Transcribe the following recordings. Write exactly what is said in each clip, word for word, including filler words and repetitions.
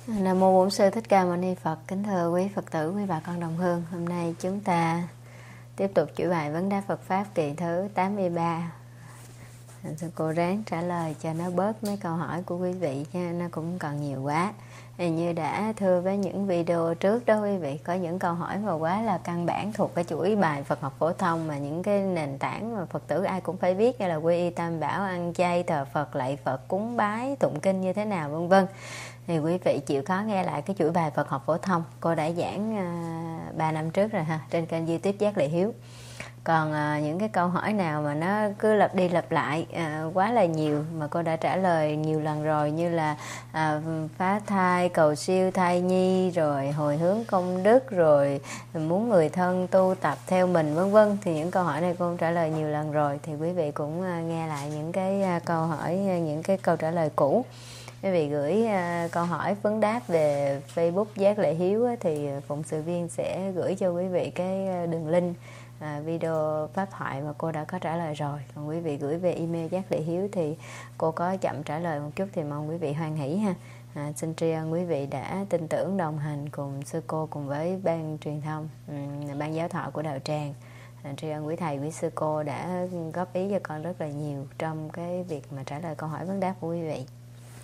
Nam mô Bổn Sư Thích Ca Mâu Ni Phật. Kính thưa quý Phật tử, quý bà con đồng hương. Hôm nay chúng ta tiếp tục chuỗi bài vấn đáp Phật pháp kỳ thứ tám mươi ba. Sư cô ráng trả lời cho nó bớt mấy câu hỏi của quý vị nha, nó cũng còn nhiều quá. Thì như đã thưa với những video trước đó quý vị, có những câu hỏi mà quá là căn bản thuộc cái chuỗi bài Phật học phổ thông, mà những cái nền tảng mà Phật tử ai cũng phải biết, như là quy y tam bảo, ăn chay, thờ Phật, lạy Phật, cúng bái, tụng kinh như thế nào vân vân. Thì quý vị chịu khó nghe lại cái chuỗi bài Phật học phổ thông cô đã giảng uh, ba năm trước rồi ha, trên kênh YouTube Giác Lệ Hiếu. Còn à, những cái câu hỏi nào mà nó cứ lặp đi lặp lại à, quá là nhiều mà cô đã trả lời nhiều lần rồi, như là à, phá thai, cầu siêu thai nhi, rồi hồi hướng công đức, rồi muốn người thân tu tập theo mình vân vân, thì những câu hỏi này cô trả lời nhiều lần rồi. Thì quý vị cũng à, nghe lại những cái à, câu hỏi, những cái câu trả lời cũ. Quý vị gửi uh, câu hỏi vấn đáp về Facebook Giác Lệ Hiếu á, thì phụng sự viên sẽ gửi cho quý vị cái đường link À, video pháp thoại mà cô đã có trả lời rồi. Còn quý vị gửi về email Giác Lệ Hiếu thì cô có chậm trả lời một chút, thì mong quý vị hoan hỷ ha. À, xin tri ân quý vị đã tin tưởng đồng hành cùng sư cô, cùng với ban truyền thông, um, ban giáo thọ của đạo tràng. À, tri ân quý thầy, quý sư cô đã góp ý cho con rất là nhiều trong cái việc mà trả lời câu hỏi vấn đáp của quý vị.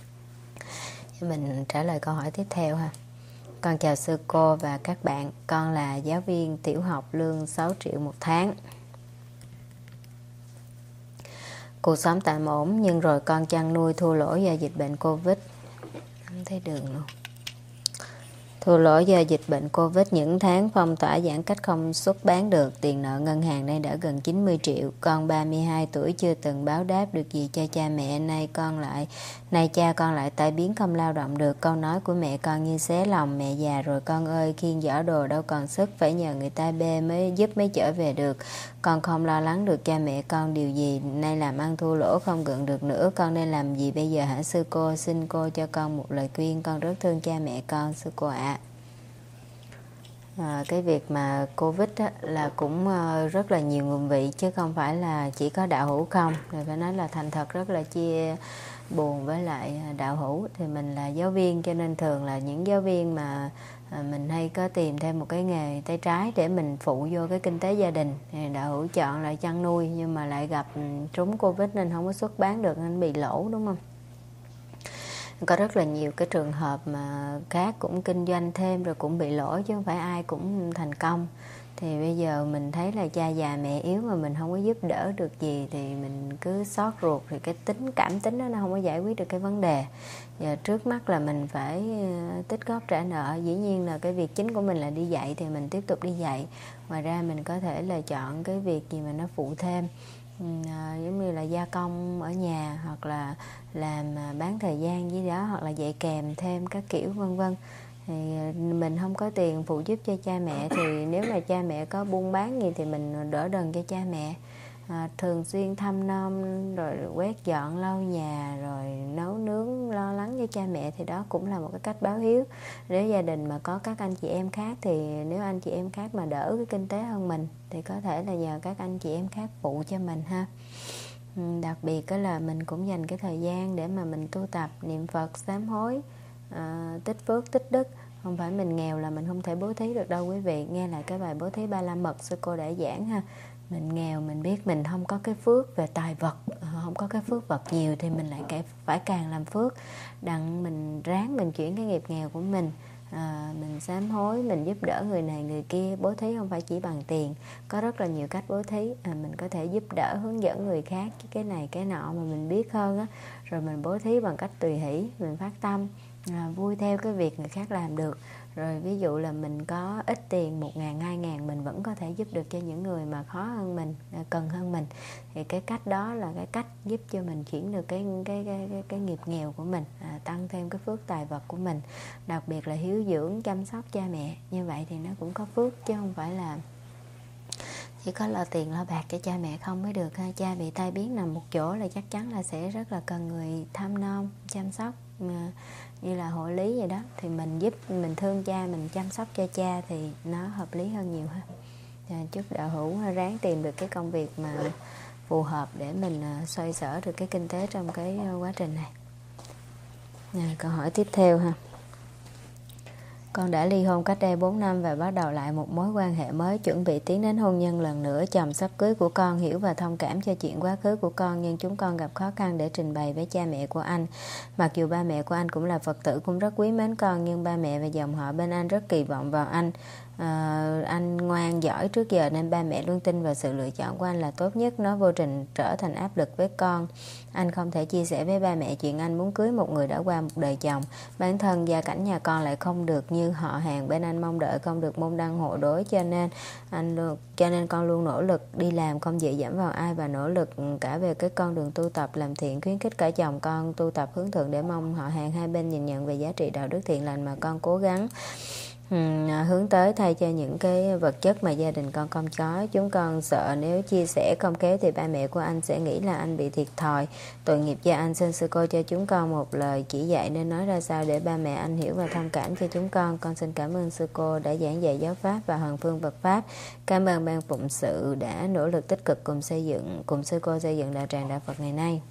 Mình trả lời câu hỏi tiếp theo ha. Con chào sư cô và các bạn. Con là giáo viên tiểu học, lương sáu triệu một tháng. Cuộc sống tạm ổn, nhưng rồi con chăn nuôi thua lỗ do dịch bệnh Covid. Không thấy đường luôn. Thua lỗ do dịch bệnh Covid, những tháng phong tỏa giãn cách không xuất bán được. Tiền nợ ngân hàng nay đã gần chín mươi triệu. Con ba mươi hai tuổi chưa từng báo đáp được gì cho cha mẹ. Nay con lại Nay cha con lại tai biến không lao động được. Câu nói của mẹ con như xé lòng: mẹ già rồi con ơi, khiêng giỏ đồ đâu còn sức, phải nhờ người ta bê mới giúp mới trở về được. Con không lo lắng được cha mẹ con điều gì. Nay làm ăn thua lỗ không gượng được nữa. Con nên làm gì bây giờ hả sư cô? Xin cô cho con một lời khuyên. Con rất thương cha mẹ con sư cô ạ. À. À, cái việc mà Covid á, là cũng uh, rất là nhiều nguồn vị, chứ không phải là chỉ có đạo hữu không. Rồi phải nói là thành thật rất là chia buồn với lại đạo hữu. Thì mình là giáo viên, cho nên thường là những giáo viên mà à, mình hay có tìm thêm một cái nghề tay trái để mình phụ vô cái kinh tế gia đình. Thì đạo hữu chọn lại chăn nuôi, nhưng mà lại gặp trúng Covid nên không có xuất bán được, nên bị lỗ, đúng không? Có rất là nhiều cái trường hợp mà khác cũng kinh doanh thêm rồi cũng bị lỗ, chứ không phải ai cũng thành công. Thì bây giờ mình thấy là cha già mẹ yếu mà mình không có giúp đỡ được gì thì mình cứ xót ruột, thì cái tính cảm tính đó nó không có giải quyết được cái vấn đề. Giờ trước mắt là mình phải tích góp trả nợ. Dĩ nhiên là cái việc chính của mình là đi dạy thì mình tiếp tục đi dạy. Ngoài ra mình có thể là chọn cái việc gì mà nó phụ thêm, À, giống như là gia công ở nhà, hoặc là làm bán thời gian gì đó, hoặc là dạy kèm thêm các kiểu vân vân. Thì mình không có tiền phụ giúp cho cha mẹ, thì nếu mà cha mẹ có buôn bán gì thì mình đỡ đần cho cha mẹ. À, thường xuyên thăm nom, rồi quét dọn lau nhà, rồi nấu nướng lo lắng cho cha mẹ, thì đó cũng là một cái cách báo hiếu. Nếu gia đình mà có các anh chị em khác, thì nếu anh chị em khác mà đỡ cái kinh tế hơn mình thì có thể là nhờ các anh chị em khác phụ cho mình ha. Đặc biệt đó là mình cũng dành cái thời gian để mà mình tu tập, niệm Phật, sám hối, à, tích phước, tích đức. Không phải mình nghèo là mình không thể bố thí được đâu quý vị. Nghe lại cái bài bố thí ba la mật sư cô đã giảng ha. Mình nghèo, mình biết mình không có cái phước về tài vật, không có cái phước vật nhiều, thì mình lại phải càng làm phước. Đặng mình ráng mình chuyển cái nghiệp nghèo của mình, à, mình sám hối, mình giúp đỡ người này người kia. Bố thí không phải chỉ bằng tiền, có rất là nhiều cách bố thí. à, Mình có thể giúp đỡ, hướng dẫn người khác cái này cái nọ mà mình biết hơn á. Rồi mình bố thí bằng cách tùy hỷ, mình phát tâm à, vui theo cái việc người khác làm được. Rồi ví dụ là mình có ít tiền, một ngàn, hai ngàn, mình vẫn có thể giúp được cho những người mà khó hơn mình, cần hơn mình. Thì cái cách đó là cái cách giúp cho mình chuyển được cái cái cái cái, cái nghiệp nghèo của mình, à, tăng thêm cái phước tài vật của mình. Đặc biệt là hiếu dưỡng, chăm sóc cha mẹ. Như vậy thì nó cũng có phước, chứ không phải là chỉ có lo tiền lo bạc cho cha mẹ không mới được ha. Cha bị tai biến nằm một chỗ là chắc chắn là sẽ rất là cần người thăm nom, chăm sóc, như là hộ lý vậy đó. Thì mình giúp, mình thương cha, mình chăm sóc cho cha thì nó hợp lý hơn nhiều ha. À, chúc đạo hữu ráng tìm được cái công việc mà phù hợp để mình xoay sở được cái kinh tế trong cái quá trình này. À, câu hỏi tiếp theo ha. Con đã ly hôn cách đây bốn năm và bắt đầu lại một mối quan hệ mới, chuẩn bị tiến đến hôn nhân lần nữa. Chồng sắp cưới của con hiểu và thông cảm cho chuyện quá khứ của con, nhưng chúng con gặp khó khăn để trình bày với cha mẹ của anh. Mặc dù ba mẹ của anh cũng là Phật tử, cũng rất quý mến con, nhưng ba mẹ và dòng họ bên anh rất kỳ vọng vào anh. À, anh ngoan giỏi trước giờ nên ba mẹ luôn tin vào sự lựa chọn của anh là tốt nhất. Nó vô tình trở thành áp lực với con. Anh không thể chia sẻ với ba mẹ chuyện anh muốn cưới một người đã qua một đời chồng. Bản thân gia cảnh nhà con lại không được như họ hàng bên anh mong đợi, không được môn đăng hộ đối, cho nên anh luôn, cho nên con luôn nỗ lực đi làm, không dựa dẫm vào ai, và nỗ lực cả về cái con đường tu tập làm thiện, khuyến khích cả chồng con tu tập hướng thượng để mong họ hàng hai bên nhìn nhận về giá trị đạo đức thiện lành mà con cố gắng hướng tới, thay cho những cái vật chất mà gia đình con không có. Chúng con sợ nếu chia sẻ không khéo thì ba mẹ của anh sẽ nghĩ là anh bị thiệt thòi, tội nghiệp cho anh. Xin sư cô cho chúng con một lời chỉ dạy nên nói ra sao để ba mẹ anh hiểu và thông cảm cho chúng con. Con xin cảm ơn sư cô đã giảng dạy giáo pháp và hằng phương Phật pháp. Cảm ơn ban phụng sự đã nỗ lực tích cực cùng xây dựng, cùng sư cô xây dựng đạo tràng đạo Phật ngày nay.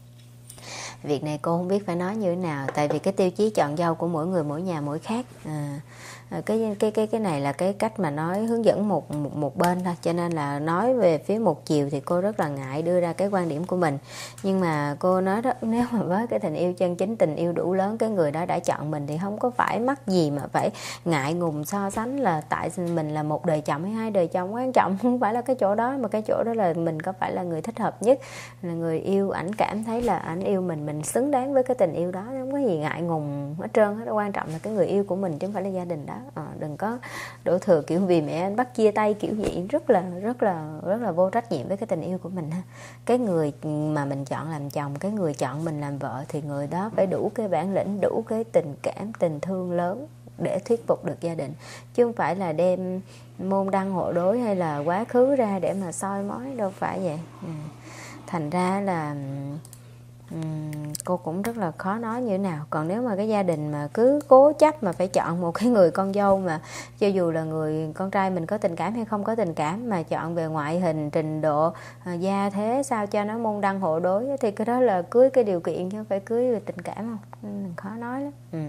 Việc này cô không biết phải nói như thế nào, tại vì cái tiêu chí chọn dâu của mỗi người, mỗi nhà mỗi khác. À, cái cái cái cái này là cái cách mà nói hướng dẫn một một, một bên thôi, cho nên là nói về phía một chiều thì cô rất là ngại đưa ra cái quan điểm của mình. Nhưng mà cô nói đó, nếu mà với cái tình yêu chân chính, tình yêu đủ lớn, cái người đó đã chọn mình thì không có phải mắc gì mà phải ngại ngùng so sánh là tại mình là một đời chồng hay hai đời chồng. Quan trọng không phải là cái chỗ đó, mà cái chỗ đó là mình có phải là người thích hợp nhất, là người yêu ảnh cảm thấy là ảnh yêu mình, mình xứng đáng với cái tình yêu đó, không có gì ngại ngùng hết trơn hết. Quan trọng là cái người yêu của mình chứ không phải là gia đình đó. À, đừng có đổ thừa kiểu vì mẹ anh bắt chia tay kiểu gì, rất là rất là rất là vô trách nhiệm với cái tình yêu của mình ha. Cái người mà mình chọn làm chồng, cái người chọn mình làm vợ thì người đó phải đủ cái bản lĩnh, đủ cái tình cảm, tình thương lớn để thuyết phục được gia đình, chứ không phải là đem môn đăng hộ đối hay là quá khứ ra để mà soi mói, đâu phải vậy. Ừ. Thành ra là Uhm, cô cũng rất là khó nói như thế nào. Còn nếu mà cái gia đình mà cứ cố chấp mà phải chọn một cái người con dâu mà cho dù là người con trai mình có tình cảm hay không có tình cảm, mà chọn về ngoại hình, trình độ, gia thế sao cho nó môn đăng hộ đối, thì cái đó là cưới cái điều kiện chứ không phải cưới về tình cảm không. Nên khó nói lắm. Ừ.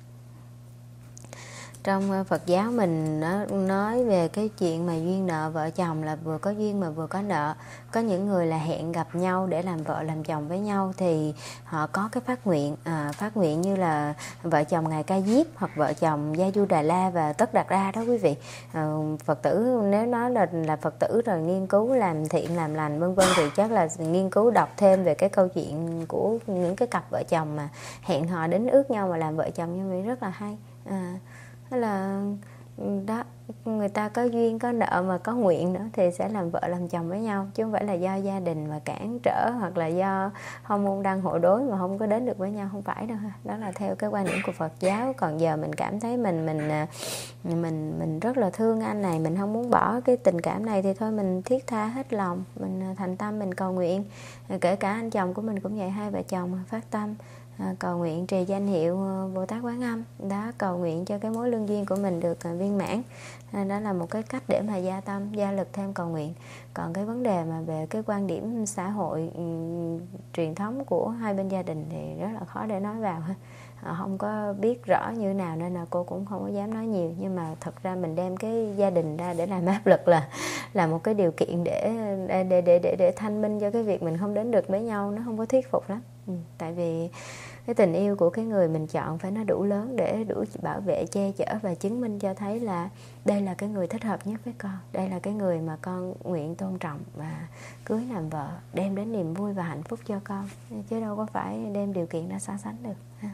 Trong Phật giáo mình nó nói về cái chuyện mà duyên nợ vợ chồng là vừa có duyên mà vừa có nợ. Có những người là hẹn gặp nhau để làm vợ làm chồng với nhau thì họ có cái phát nguyện, à, phát nguyện như là vợ chồng Ngài Ca Diếp hoặc vợ chồng Gia Du Đà La và Tất Đạt Đa đó quý vị. À, Phật tử nếu nói là là Phật tử rồi nghiên cứu làm thiện làm lành vân vân thì chắc là nghiên cứu đọc thêm về cái câu chuyện của những cái cặp vợ chồng mà hẹn hò đến ước nhau mà làm vợ chồng như vậy rất là hay. À, là đó, người ta có duyên có nợ mà có nguyện nữa thì sẽ làm vợ làm chồng với nhau, chứ không phải là do gia đình mà cản trở hoặc là do không môn đăng hộ đối mà không có đến được với nhau, không phải đâu ha. Đó là theo cái quan điểm của Phật giáo. Còn giờ mình cảm thấy mình mình mình mình rất là thương anh này, mình không muốn bỏ cái tình cảm này thì thôi mình thiết tha hết lòng, mình thành tâm mình cầu nguyện. Kể cả anh chồng của mình cũng vậy, hai vợ chồng phát tâm À, cầu nguyện trì danh hiệu Bồ Tát Quán Âm đó, cầu nguyện cho cái mối lương duyên của mình được uh, viên mãn. À, đó là một cái cách để mà gia tâm gia lực thêm cầu nguyện. Còn cái vấn đề mà về cái quan điểm xã hội um, truyền thống của hai bên gia đình thì rất là khó để nói vào ha. À, không có biết rõ như nào nên là cô cũng không có dám nói nhiều. Nhưng mà thật ra mình đem cái gia đình ra để làm áp lực là là một cái điều kiện để để để để để, để thanh minh cho cái việc mình không đến được với nhau, nó không có thuyết phục lắm. Ừ, tại vì cái tình yêu của cái người mình chọn phải nó đủ lớn để đủ bảo vệ, che chở và chứng minh cho thấy là đây là cái người thích hợp nhất với con, đây là cái người mà con nguyện tôn trọng và cưới làm vợ, đem đến niềm vui và hạnh phúc cho con, chứ đâu có phải đem điều kiện ra so sánh được ha.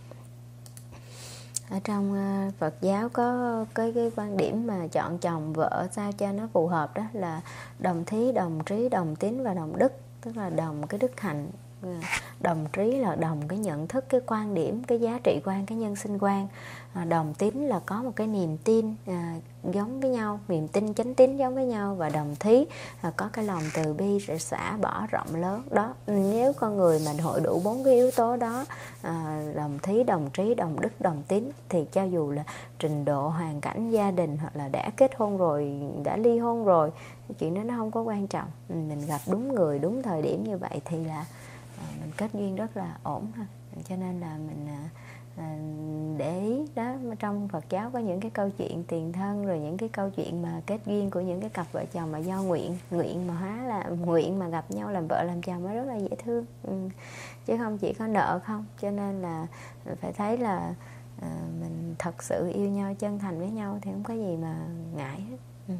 Ở trong Phật giáo có cái, cái quan điểm mà chọn chồng vợ sao cho nó phù hợp, đó là đồng thí, đồng trí, đồng tín và đồng đức. Tức là đồng cái đức hạnh, đồng trí là đồng cái nhận thức, cái quan điểm, cái giá trị quan, cái nhân sinh quan. Đồng tín là có một cái niềm tin à, giống với nhau, niềm tin chánh tín giống với nhau. Và đồng thí là có cái lòng từ bi, sẽ xả bỏ rộng lớn đó. Nếu con người mình hội đủ bốn cái yếu tố đó, à, đồng thí, đồng trí, đồng đức, đồng tín, thì cho dù là trình độ, hoàn cảnh gia đình hoặc là đã kết hôn rồi, đã ly hôn rồi, chuyện đó nó không có quan trọng. Mình gặp đúng người, đúng thời điểm như vậy thì là mình kết duyên rất là ổn ha. Cho nên là mình à, để ý đó. Trong Phật giáo có những cái câu chuyện tiền thân, rồi những cái câu chuyện mà kết duyên của những cái cặp vợ chồng mà do nguyện nguyện mà hóa là nguyện mà gặp nhau làm vợ làm chồng, nó rất là dễ thương, ừ. Chứ không chỉ có nợ không. Cho nên là phải thấy là à, mình thật sự yêu nhau, chân thành với nhau thì không có gì mà ngại hết. ừ.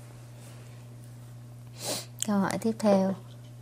Câu hỏi tiếp theo.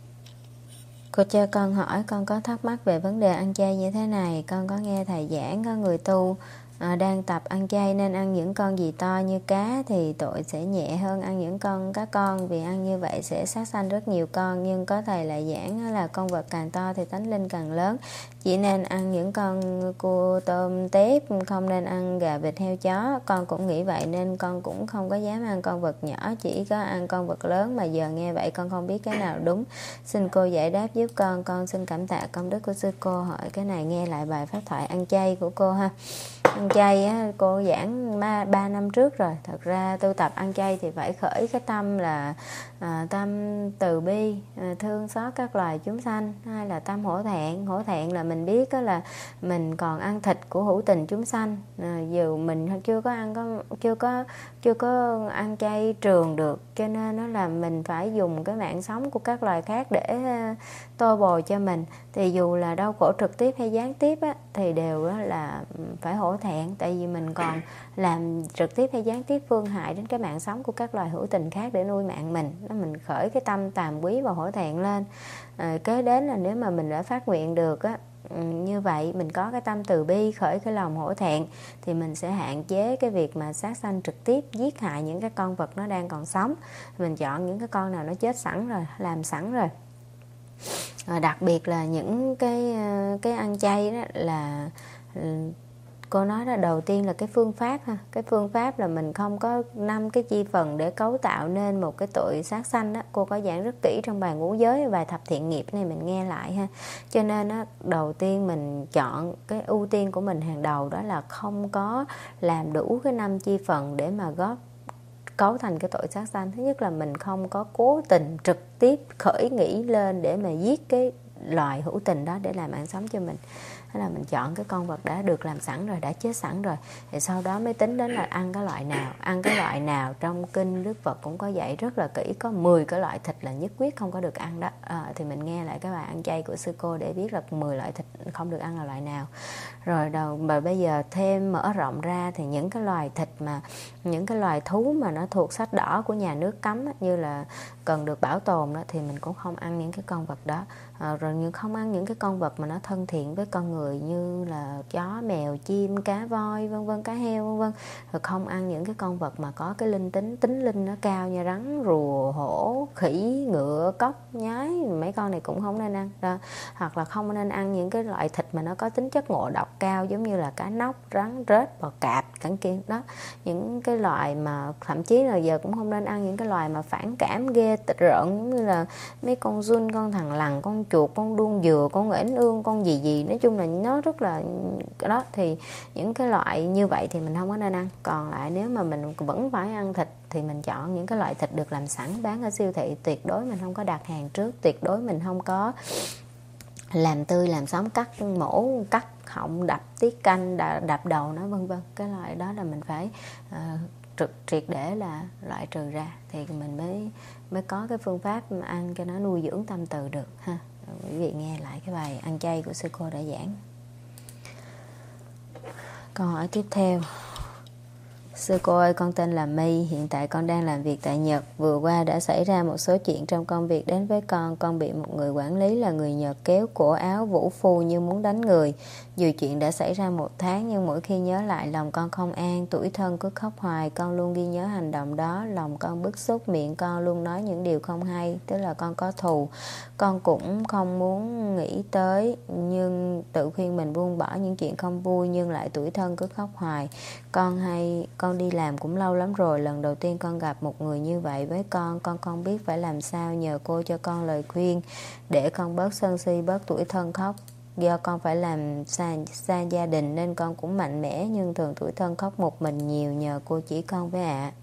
Cô cho con hỏi, con có thắc mắc về vấn đề ăn chay như thế này. Con có nghe thầy giảng có người tu à, đang tập ăn chay nên ăn những con gì to như cá thì tội sẽ nhẹ hơn ăn những con cá con, vì ăn như vậy sẽ sát sanh rất nhiều con. Nhưng có thầy lại giảng là con vật càng to thì tánh linh càng lớn, chỉ nên ăn những con cua tôm tép, không nên ăn gà vịt heo chó. Con cũng nghĩ vậy nên con cũng không có dám ăn con vật nhỏ, chỉ có ăn con vật lớn. Mà giờ nghe vậy con không biết cái nào đúng, xin cô giải đáp giúp con. Con xin cảm tạ công đức của sư cô. Hỏi cái này nghe lại bài pháp thoại ăn chay của cô ha. Ăn chay á, cô giảng ba năm trước rồi. Thật ra tu tập ăn chay thì phải khởi cái tâm là à, tâm từ bi, à, thương xót các loài chúng sanh, hay là tâm hổ thẹn. Hổ thẹn là mình biết đó là mình còn ăn thịt của hữu tình chúng sanh, à, dù mình chưa có ăn có chưa có chưa có ăn chay trường được, cho nên nó là mình phải dùng cái mạng sống của các loài khác để uh, tô bồi cho mình. Thì dù là đau khổ trực tiếp hay gián tiếp á, thì đều á, là phải hổ thẹn, tại vì mình còn làm trực tiếp hay gián tiếp phương hại đến cái mạng sống của các loài hữu tình khác để nuôi mạng mình. Đó, mình khởi cái tâm tàm quý và hổ thẹn lên. À, kế đến là nếu mà mình đã phát nguyện được á, như vậy mình có cái tâm từ bi, khởi cái lòng hổ thẹn, thì mình sẽ hạn chế cái việc mà sát sanh trực tiếp, giết hại những cái con vật nó đang còn sống. Mình chọn những cái con nào nó chết sẵn rồi, làm sẵn rồi. À, đặc biệt là những cái cái ăn chay đó là cô nói là đầu tiên là cái phương pháp ha. Cái phương pháp là mình không có năm cái chi phần để cấu tạo nên một cái tội sát sanh đó. Cô có giảng rất kỹ trong bài ngũ giới, bài thập thiện nghiệp này, mình nghe lại ha. Cho nên đó, đầu tiên mình chọn cái ưu tiên của mình hàng đầu đó là không có làm đủ cái năm chi phần để mà góp cấu thành cái tội sát sanh. Thứ nhất là mình không có cố tình trực tiếp khởi nghĩ lên để mà giết cái loài hữu tình đó để làm mạng sống cho mình. Thế là mình chọn cái con vật đã được làm sẵn rồi, đã chết sẵn rồi, thì sau đó mới tính đến là ăn cái loại nào. Ăn cái loại nào trong kinh Đức Phật cũng có dạy rất là kỹ, có mười cái loại thịt là nhất quyết không có được ăn đó. À, thì mình nghe lại cái bài ăn chay của sư cô để biết là mười loại thịt không được ăn là loại nào. Rồi đầu mà bây giờ thêm mở rộng ra thì những cái loài thịt mà những cái loài thú mà nó thuộc sách đỏ của nhà nước cấm á, như là cần được bảo tồn đó, thì mình cũng không ăn những cái con vật đó. À, rồi nhưng không ăn những cái con vật mà nó thân thiện với con người như là chó, mèo, chim, cá voi, vân vân, cá heo, vân vân. Rồi không ăn những cái con vật mà có cái linh tính tính linh nó cao như rắn, rùa, hổ, khỉ, ngựa, cóc, nhái, mấy con này cũng không nên ăn đó. Hoặc là không nên ăn những cái loại thịt mà nó có tính chất ngộ độc cao, giống như là cá nóc, rắn, rết, bò cạp, cẳng kia đó. Những cái loại mà thậm chí là giờ cũng không nên ăn những cái loài mà phản cảm ghê rợn, giống như là mấy con giun, con thằn lằn, con chuột, con đuông dừa, con uểm ương, con gì gì, nói chung là nó rất là đó. Thì những cái loại như vậy thì mình không có nên ăn. Còn lại nếu mà mình vẫn phải ăn thịt thì mình chọn những cái loại thịt được làm sẵn bán ở siêu thị. Tuyệt đối mình không có đặt hàng trước, tuyệt đối mình không có làm tươi, làm sống, cắt mổ, cắt họng, đập tiết canh, đập đầu nó, vân vân. Cái loại đó là mình phải uh, trực triệt để là loại trừ ra, thì mình mới mới có cái phương pháp ăn cho nó nuôi dưỡng tâm từ được ha. Quý vị nghe lại cái bài ăn chay của sư cô đã giảng. Câu hỏi tiếp theo. Sư cô ơi, con tên là My, hiện tại con đang làm việc tại Nhật. Vừa qua đã xảy ra một số chuyện trong công việc đến với con. Con bị một người quản lý là người Nhật kéo cổ áo vũ phu như muốn đánh người. Dù chuyện đã xảy ra một tháng nhưng mỗi khi nhớ lại lòng con không an, tủi thân cứ khóc hoài. Con luôn ghi nhớ hành động đó, lòng con bức xúc, miệng con luôn nói những điều không hay, tức là con có thù. Con cũng không muốn nghĩ tới, nhưng tự khuyên mình buông bỏ những chuyện không vui, nhưng lại tủi thân cứ khóc hoài. Con hay con đi làm cũng lâu lắm rồi, lần đầu tiên con gặp một người như vậy với con. Con không biết phải làm sao, nhờ cô cho con lời khuyên để con bớt sân si, bớt tủi thân khóc. Do con phải làm xa, xa gia đình nên con cũng mạnh mẽ, nhưng thường tủi thân khóc một mình nhiều, nhờ cô chỉ con với ạ.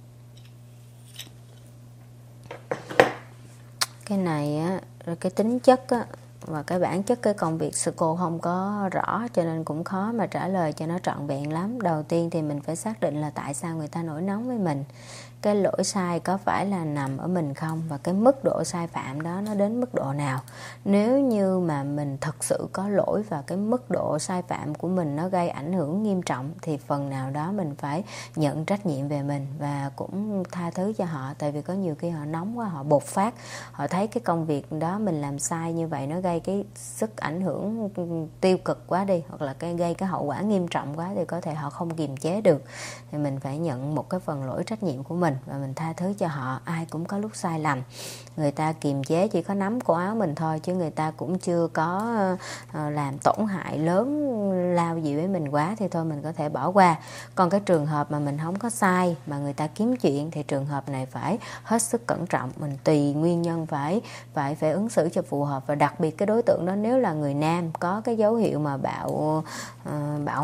Cái này á, cái tính chất á, và cái bản chất cái công việc sư cô không có rõ, cho nên cũng khó mà trả lời cho nó trọn vẹn lắm. Đầu tiên thì mình phải xác định là tại sao người ta nổi nóng với mình, cái lỗi sai có phải là nằm ở mình không, và cái mức độ sai phạm đó nó đến mức độ nào. Nếu như mà mình thật sự có lỗi và cái mức độ sai phạm của mình nó gây ảnh hưởng nghiêm trọng thì phần nào đó mình phải nhận trách nhiệm về mình và cũng tha thứ cho họ. Tại vì có nhiều khi họ nóng quá, họ bộc phát, họ thấy cái công việc đó mình làm sai như vậy nó gây cái sức ảnh hưởng tiêu cực quá đi, hoặc là cái gây cái hậu quả nghiêm trọng quá, thì có thể họ không kiềm chế được. Thì mình phải nhận một cái phần lỗi trách nhiệm của mình và mình tha thứ cho họ. Ai cũng có lúc sai lầm, người ta kiềm chế chỉ có nắm cổ áo mình thôi, chứ người ta cũng chưa có làm tổn hại lớn lao gì với mình quá, thì thôi mình có thể bỏ qua. Còn cái trường hợp mà mình không có sai mà người ta kiếm chuyện thì trường hợp này phải hết sức cẩn trọng, mình tùy nguyên nhân phải phải phải ứng xử cho phù hợp. Và đặc biệt cái đối tượng đó nếu là người nam có cái dấu hiệu mà bạo uh, bạo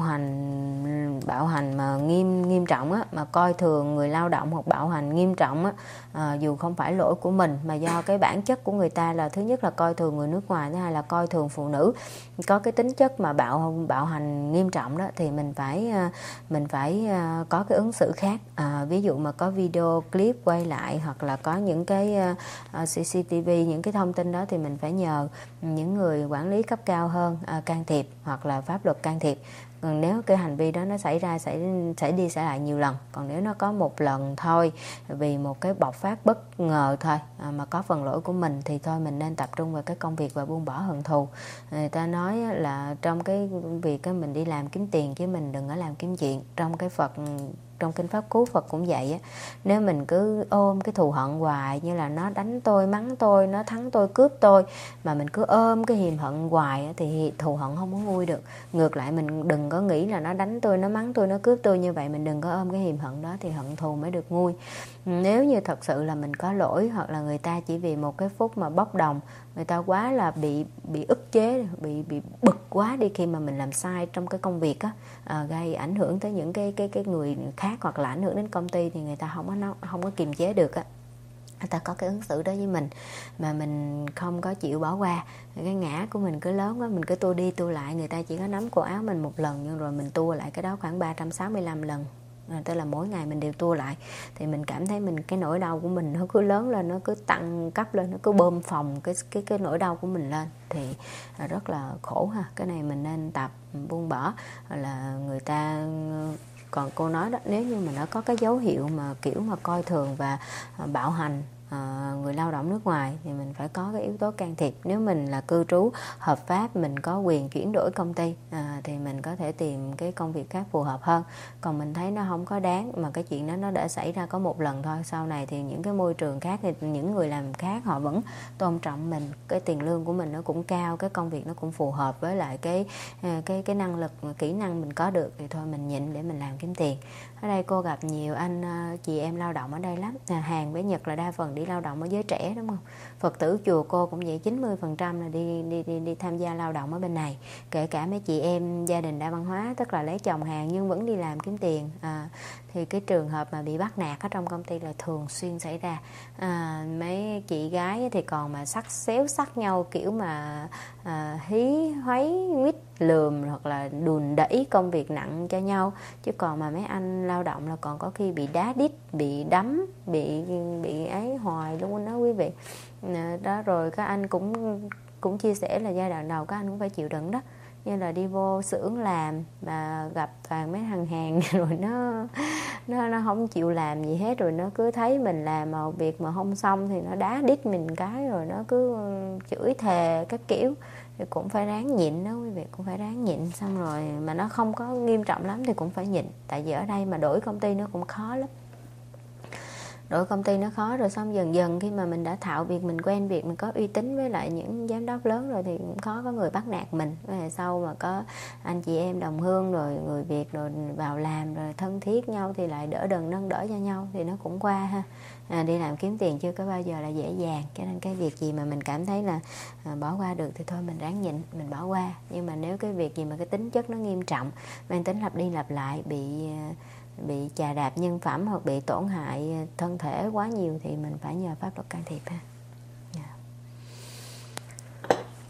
hành bạo hành mà nghiêm nghiêm trọng á, mà coi thường người lao động hoặc bạo hành nghiêm trọng á, à, dù không phải lỗi của mình mà do cái bản chất của người ta là thứ nhất là coi thường người nước ngoài, thứ hai là coi thường phụ nữ, có cái tính chất mà bạo bạo hành nghiêm trọng đó, thì mình phải mình phải có cái ứng xử khác. À, ví dụ mà có video clip quay lại hoặc là có những cái uh, xê xê tê vê, những cái thông tin đó thì mình phải nhờ những người quản lý cấp cao hơn uh, can thiệp, hoặc là pháp luật can thiệp. Còn nếu cái hành vi đó nó xảy ra xảy xảy đi xảy lại nhiều lần, còn nếu nó có một lần thôi vì một cái bộc phát bất ngờ thôi à, mà có phần lỗi của mình, thì thôi mình nên tập trung vào cái công việc và buông bỏ hận thù. Người ta nói là trong cái việc cái mình đi làm kiếm tiền chứ mình đừng có làm kiếm chuyện. Trong cái Phật trong kinh Pháp Cú Phật cũng vậy á, nếu mình cứ ôm cái thù hận hoài, như là nó đánh tôi, mắng tôi, nó thắng tôi, cướp tôi, mà mình cứ ôm cái hiềm hận hoài á, thì thù hận không có nguôi được. Ngược lại mình đừng có nghĩ là nó đánh tôi, nó mắng tôi, nó cướp tôi, như vậy mình đừng có ôm cái hiềm hận đó thì hận thù mới được nguôi. Nếu như thật sự là mình có lỗi, hoặc là người ta chỉ vì một cái phút mà bốc đồng, người ta quá là bị bị ức chế, bị bị bực quá đi khi mà mình làm sai trong cái công việc á, à, gây ảnh hưởng tới những cái cái cái người khác hoặc là ảnh hưởng đến công ty, thì người ta không có không có kiềm chế được á. Người ta có cái ứng xử đó với mình mà mình không có chịu bỏ qua. Cái ngã của mình cứ lớn quá, mình cứ tua đi tua lại. Người ta chỉ có nắm cổ áo mình một lần, nhưng rồi mình tua lại cái đó khoảng ba trăm sáu mươi lăm lần. À, tức là mỗi ngày mình đều tua lại, thì mình cảm thấy mình cái nỗi đau của mình nó cứ lớn lên, nó cứ tăng cấp lên, nó cứ bơm phồng cái cái cái nỗi đau của mình lên, thì rất là khổ ha. Cái này mình nên tập buông bỏ. Là người ta còn cô nói đó, nếu như mà nó có cái dấu hiệu mà kiểu mà coi thường và bạo hành À, người lao động nước ngoài thì mình phải có cái yếu tố can thiệp. Nếu mình là cư trú hợp pháp, mình có quyền chuyển đổi công ty à, thì mình có thể tìm cái công việc khác phù hợp hơn. Còn mình thấy nó không có đáng, mà cái chuyện đó nó đã xảy ra có một lần thôi, sau này thì những cái môi trường khác thì những người làm khác họ vẫn tôn trọng mình, cái tiền lương của mình nó cũng cao, cái công việc nó cũng phù hợp với lại cái cái cái năng lực, kỹ năng mình có được, thì thôi mình nhịn để mình làm kiếm tiền. Ở đây cô gặp nhiều anh chị em lao động ở đây lắm. À, Hàn với Nhật là đa phần đi lao động ở giới trẻ, đúng không? Phật tử chùa cô cũng vậy, chín mươi phần trăm là đi, đi đi đi tham gia lao động ở bên này. Kể cả mấy chị em gia đình đa văn hóa, tức là lấy chồng Hàn nhưng vẫn đi làm kiếm tiền. À, thì cái trường hợp mà bị bắt nạt ở trong công ty là thường xuyên xảy ra. À, mấy chị gái thì còn mà sắc xéo sắc nhau kiểu mà à, hí hoáy quýt lườm hoặc là đùn đẩy công việc nặng cho nhau. Chứ còn mà mấy anh lao động là còn có khi bị đá đít, bị đấm, bị bị ấy hoài luôn đó quý vị. Đó, rồi các anh cũng cũng chia sẻ là giai đoạn đầu các anh cũng phải chịu đựng đó. Như là đi vô xưởng làm mà gặp toàn mấy thằng Hàn rồi nó nó nó không chịu làm gì hết, rồi nó cứ thấy mình làm mà việc mà không xong thì nó đá đít mình cái, rồi nó cứ chửi thề các kiểu. Thì cũng phải ráng nhịn đó quý vị, cũng phải ráng nhịn. Xong rồi mà nó không có nghiêm trọng lắm thì cũng phải nhịn. Tại vì ở đây mà đổi công ty nó cũng khó lắm. Đổi công ty nó khó, rồi xong dần dần khi mà mình đã thạo việc, mình quen việc, mình có uy tín với lại những giám đốc lớn rồi thì cũng khó có người bắt nạt mình. Rồi sau mà có anh chị em đồng hương rồi người Việt rồi vào làm rồi thân thiết nhau thì lại đỡ đần nâng đỡ cho nhau thì nó cũng qua ha. À, đi làm kiếm tiền chưa có bao giờ là dễ dàng, cho nên cái việc gì mà mình cảm thấy là à, bỏ qua được thì thôi mình ráng nhịn, mình bỏ qua. Nhưng mà nếu cái việc gì mà cái tính chất nó nghiêm trọng, mang tính lặp đi lặp lại, bị bị chà đạp nhân phẩm hoặc bị tổn hại thân thể quá nhiều thì mình phải nhờ pháp luật can thiệp ha. Yeah.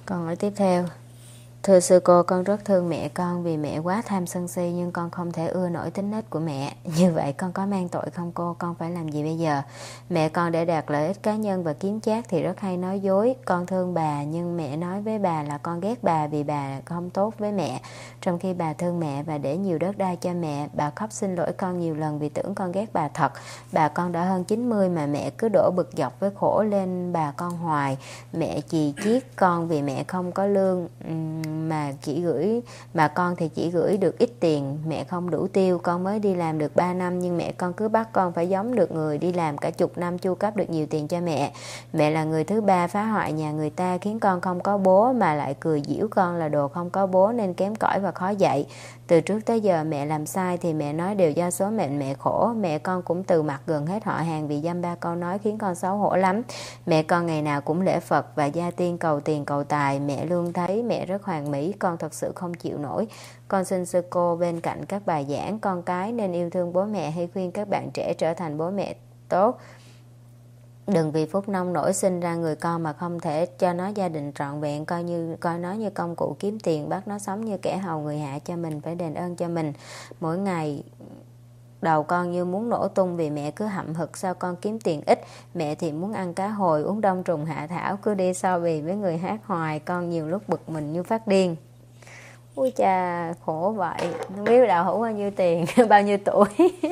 Câu hỏi tiếp theo. Thưa sư cô, con rất thương mẹ con vì mẹ quá tham sân si, nhưng con không thể ưa nổi tính nết của mẹ. Như vậy con có mang tội không cô? Con phải làm gì bây giờ? Mẹ con để đạt lợi ích cá nhân và kiếm chác thì rất hay nói dối. Con thương bà nhưng mẹ nói với bà là con ghét bà vì bà không tốt với mẹ, trong khi bà thương mẹ và để nhiều đất đai cho mẹ. Bà khóc xin lỗi con nhiều lần vì tưởng con ghét bà thật. Bà con đã hơn chín mươi mà mẹ cứ đổ bực dọc với khổ lên bà con hoài. Mẹ chì chiết con vì mẹ không có lương mà chỉ gửi mà con thì chỉ gửi được ít tiền, mẹ không đủ tiêu. Con mới đi làm được ba năm nhưng mẹ con cứ bắt con phải giống được người đi làm cả chục năm chu cấp được nhiều tiền cho mẹ. Mẹ là người thứ ba phá hoại nhà người ta, khiến con không có bố mà lại cười giễu con là đồ không có bố nên kém cỏi và khó dạy. Từ trước tới giờ mẹ làm sai thì mẹ nói đều do số mệnh mẹ khổ. Mẹ con cũng từ mặt gần hết họ hàng vì dăm ba câu nói khiến con xấu hổ lắm. Mẹ con ngày nào cũng lễ Phật và gia tiên cầu tiền cầu tài. Mẹ luôn thấy mẹ rất hoàn mỹ, con thật sự không chịu nổi. Con xin sư cô bên cạnh các bài giảng con cái nên yêu thương bố mẹ hay khuyên các bạn trẻ trở thành bố mẹ tốt. Đừng vì phúc nông nổi sinh ra người con mà không thể cho nó gia đình trọn vẹn, coi như coi nó như công cụ kiếm tiền, bắt nó sống như kẻ hầu người hạ cho mình, phải đền ơn cho mình. Mỗi ngày đầu con như muốn nổ tung vì mẹ cứ hậm hực sao con kiếm tiền ít. Mẹ thì muốn ăn cá hồi, uống đông trùng hạ thảo, cứ đi so bì với người hát hoài. Con nhiều lúc bực mình như phát điên. Ui cha, khổ vậy. Không biết đạo hữu bao nhiêu tiền, bao nhiêu tuổi.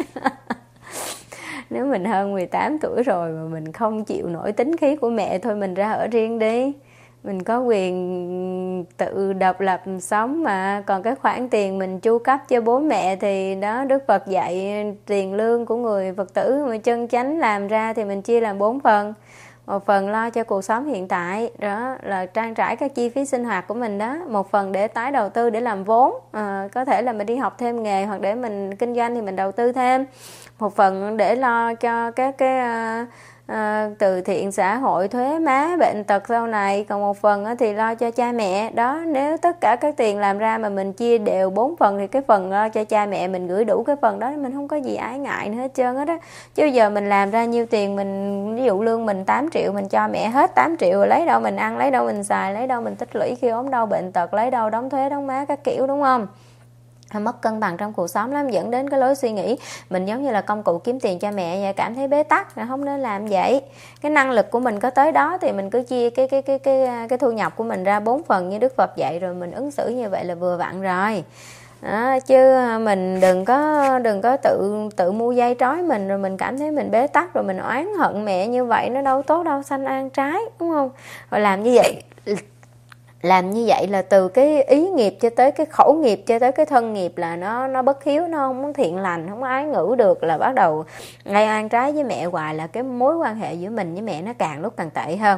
Nếu mình hơn mười tám tuổi rồi mà mình không chịu nổi tính khí của mẹ, thôi mình ra ở riêng đi. Mình có quyền tự độc lập sống mà. Còn cái khoản tiền mình chu cấp cho bố mẹ thì đó, Đức Phật dạy tiền lương của người Phật tử mà chân chánh làm ra thì mình chia làm bốn phần. Một phần lo cho cuộc sống hiện tại, đó là trang trải các chi phí sinh hoạt của mình đó. Một phần để tái đầu tư để làm vốn, à, có thể là mình đi học thêm nghề hoặc để mình kinh doanh thì mình đầu tư thêm. Một phần để lo cho các cái uh, uh, từ thiện xã hội, thuế má, bệnh tật sau này. Còn một phần uh, thì lo cho cha mẹ. Đó, nếu tất cả các tiền làm ra mà mình chia đều bốn phần thì cái phần lo cho cha mẹ mình gửi đủ cái phần đó, mình không có gì ái ngại nữa hết trơn hết á. Chứ giờ mình làm ra nhiêu tiền, mình ví dụ lương mình tám triệu, mình cho mẹ hết tám triệu rồi lấy đâu mình ăn, lấy đâu mình xài, lấy đâu mình tích lũy khi ốm đau bệnh tật, lấy đâu đóng thuế đóng má các kiểu, đúng không? Mất cân bằng trong cuộc sống lắm, dẫn đến cái lối suy nghĩ mình giống như là công cụ kiếm tiền cho mẹ vậy, cảm thấy bế tắc, không nên làm vậy. Cái năng lực của mình có tới đó thì mình cứ chia cái cái cái cái cái thu nhập của mình ra bốn phần như Đức Phật dạy, rồi mình ứng xử như vậy là vừa vặn rồi. Đó, chứ mình đừng có đừng có tự tự mua dây trói mình rồi mình cảm thấy mình bế tắc rồi mình oán hận mẹ như vậy, nó đâu tốt đâu, sanh an trái, đúng không? Rồi làm như vậy làm như vậy là từ cái ý nghiệp cho tới cái khẩu nghiệp cho tới cái thân nghiệp là nó nó bất hiếu, nó không muốn thiện lành, không ái ngữ được, là bắt đầu ngay oan trái với mẹ hoài, là cái mối quan hệ giữa mình với mẹ nó càng lúc càng tệ hơn.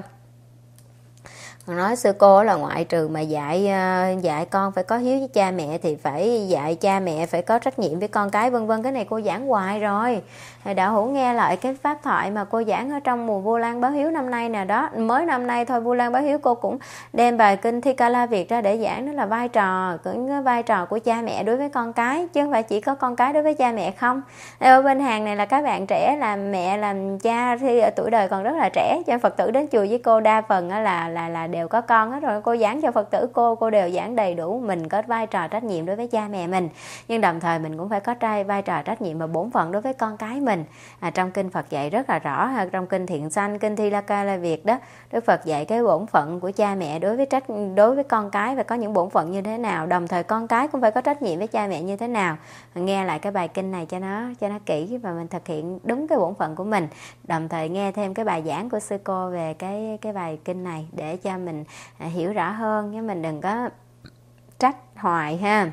Còn nói sư cô là ngoại trừ mà dạy dạy con phải có hiếu với cha mẹ thì phải dạy cha mẹ phải có trách nhiệm với con cái, vân vân. Cái này cô giảng hoài rồi. Đạo hữu nghe lại cái pháp thoại mà cô giảng ở trong mùa Vu Lan báo hiếu năm nay nè, đó, mới năm nay thôi, Vu Lan báo hiếu cô cũng đem bài kinh Thi Ca La Việt ra để giảng, đó là vai trò cái vai trò của cha mẹ đối với con cái, chứ không phải chỉ có con cái đối với cha mẹ không. Ở bên hàng này là các bạn trẻ làm mẹ làm cha thì ở tuổi đời còn rất là trẻ, cho Phật tử đến chùa với cô đa phần là là là đều có con hết rồi. Cô giảng cho Phật tử cô cô đều giảng đầy đủ. Mình có vai trò trách nhiệm đối với cha mẹ mình, nhưng đồng thời mình cũng phải có trai vai trò trách nhiệm và bổn phận đối với con cái mình. À, trong kinh Phật dạy rất là rõ, trong kinh Thiện Sanh, kinh Thi La Ca La Việt đó, Đức Phật dạy cái bổn phận của cha mẹ đối với trách đối với con cái phải có những bổn phận như thế nào, đồng thời con cái cũng phải có trách nhiệm với cha mẹ như thế nào. Nghe lại cái bài kinh này cho nó cho nó kỹ và mình thực hiện đúng cái bổn phận của mình, đồng thời nghe thêm cái bài giảng của sư cô về cái cái bài kinh này để cho mình à, hiểu rõ hơn, chứ mình đừng có trách hoài ha.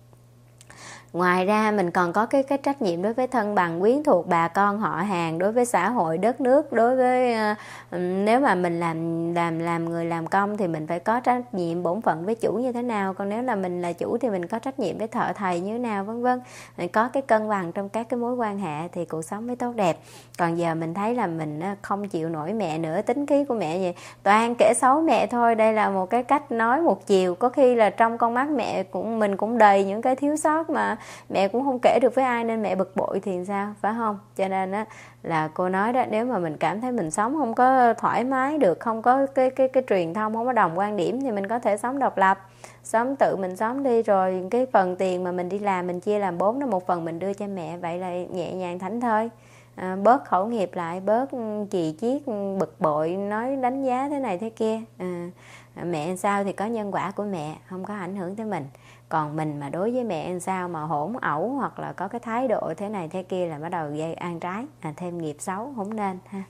Ngoài ra mình còn có cái cái trách nhiệm đối với thân bằng quyến thuộc, bà con họ hàng, đối với xã hội đất nước, đối với uh, nếu mà mình làm làm làm người làm công thì mình phải có trách nhiệm bổn phận với chủ như thế nào, còn nếu là mình là chủ thì mình có trách nhiệm với thợ thầy như thế nào, vân vân. Mình có cái cân bằng trong các cái mối quan hệ thì cuộc sống mới tốt đẹp. Còn giờ mình thấy là mình không chịu nổi mẹ nữa, tính khí của mẹ vậy, toàn kể xấu mẹ thôi. Đây là một cái cách nói một chiều, có khi là trong con mắt mẹ cũng mình cũng đầy những cái thiếu sót mà mẹ cũng không kể được với ai nên mẹ bực bội thì sao, phải không? Cho nên á là cô nói đó, nếu mà mình cảm thấy mình sống không có thoải mái được, không có cái cái cái truyền thông, không có đồng quan điểm thì mình có thể sống độc lập, sống tự mình sống đi, rồi cái phần tiền mà mình đi làm mình chia làm bốn đó, một phần mình đưa cho mẹ, vậy là nhẹ nhàng thảnh thơi. À, bớt khẩu nghiệp lại, bớt chì chiết bực bội nói đánh giá thế này thế kia. À, mẹ sao thì có nhân quả của mẹ, không có ảnh hưởng tới mình. Còn mình mà đối với mẹ sao mà hỗn ẩu hoặc là có cái thái độ thế này thế kia là bắt đầu gây an trái, à, thêm nghiệp xấu, không nên ha.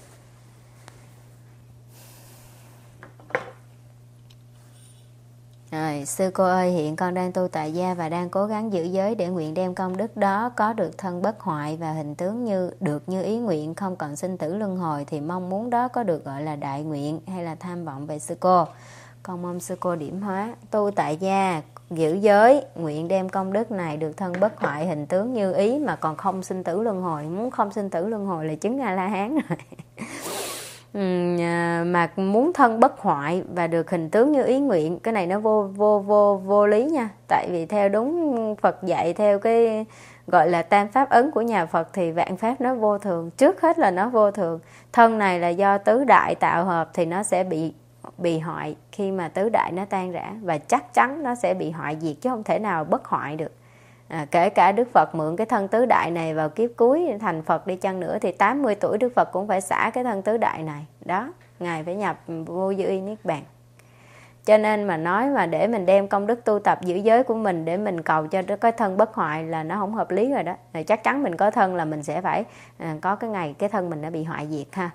Rồi, sư cô ơi, hiện con đang tu tại gia và đang cố gắng giữ giới để nguyện đem công đức đó có được thân bất hoại và hình tướng như được như ý nguyện, không còn sinh tử luân hồi, thì mong muốn đó có được gọi là đại nguyện hay là tham vọng về sư cô? Con mong sư cô điểm hóa. Tu tại gia, giữ giới, nguyện đem công đức này được thân bất hoại, hình tướng như ý mà còn không sinh tử luân hồi. Muốn không sinh tử luân hồi là chứng A-la-hán rồi. Mà muốn thân bất hoại và được hình tướng như ý nguyện, cái này nó vô vô vô vô lý nha. Tại vì theo đúng Phật dạy, theo cái gọi là tam pháp ấn của nhà Phật thì vạn pháp nó vô thường. Trước hết là nó vô thường. Thân này là do tứ đại tạo hợp thì nó sẽ bị bị hoại khi mà tứ đại nó tan rã, và chắc chắn nó sẽ bị hoại diệt chứ không thể nào bất hoại được. À, kể cả Đức Phật mượn cái thân tứ đại này vào kiếp cuối thành Phật đi chăng nữa thì tám mươi tuổi Đức Phật cũng phải xả cái thân tứ đại này. Đó, Ngài phải nhập vô dự y niết bàn. Cho nên mà nói mà để mình đem công đức tu tập giữ giới của mình để mình cầu cho cái thân bất hoại là nó không hợp lý rồi đó. Rồi chắc chắn mình có thân là mình sẽ phải à, có cái ngày cái thân mình đã bị hoại diệt ha.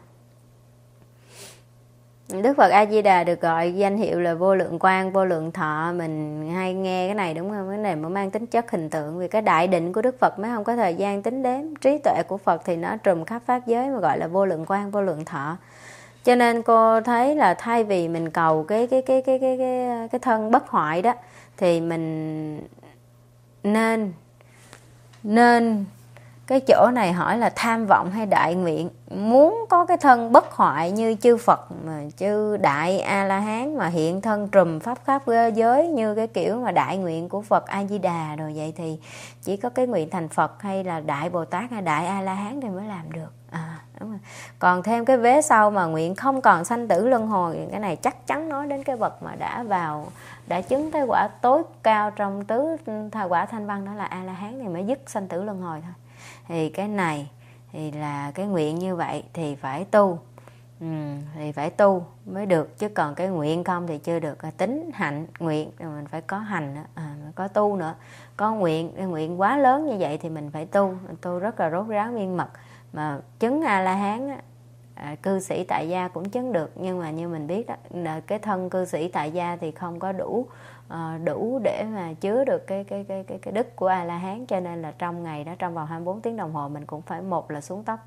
Đức Phật A Di Đà được gọi danh hiệu là vô lượng quang, vô lượng thọ. Mình hay nghe cái này đúng không? Cái này mà mang tính chất hình tượng, vì cái đại định của Đức Phật mới không có thời gian tính đếm. Trí tuệ của Phật thì nó trùm khắp pháp giới mà gọi là vô lượng quang, vô lượng thọ. Cho nên cô thấy là thay vì mình cầu cái cái cái cái cái cái, cái thân bất hoại đó thì mình nên nên cái chỗ này hỏi là tham vọng hay đại nguyện. Muốn có cái thân bất hoại như chư Phật mà chư đại A-la-hán mà hiện thân trùm pháp khắp giới như cái kiểu mà đại nguyện của Phật A-di-đà rồi, vậy thì chỉ có cái nguyện thành Phật hay là đại Bồ Tát hay đại A-la-hán thì mới làm được. À, đúng rồi. Còn thêm cái vế sau mà nguyện không còn sanh tử luân hồi, cái này chắc chắn nói đến cái bậc mà đã vào đã chứng tới quả tối cao trong tứ quả thanh văn, đó là A-la-hán thì mới dứt sanh tử luân hồi thôi. Thì cái này thì là cái nguyện như vậy thì phải tu, ừ, thì phải tu mới được, chứ còn cái nguyện không thì chưa được. Tính hạnh nguyện mình phải có hành nữa, à, có tu nữa. Có nguyện, cái nguyện quá lớn như vậy thì mình phải tu, tu rất là rốt ráo miên mật. Mà chứng A-la-hán à, cư sĩ tại gia cũng chứng được, nhưng mà như mình biết đó, cái thân cư sĩ tại gia thì không có đủ uh, đủ để mà chứa được cái cái cái cái cái đức của A-la-hán. Cho nên là trong ngày đó, trong vòng hai mươi bốn tiếng đồng hồ mình cũng phải, một là xuống tóc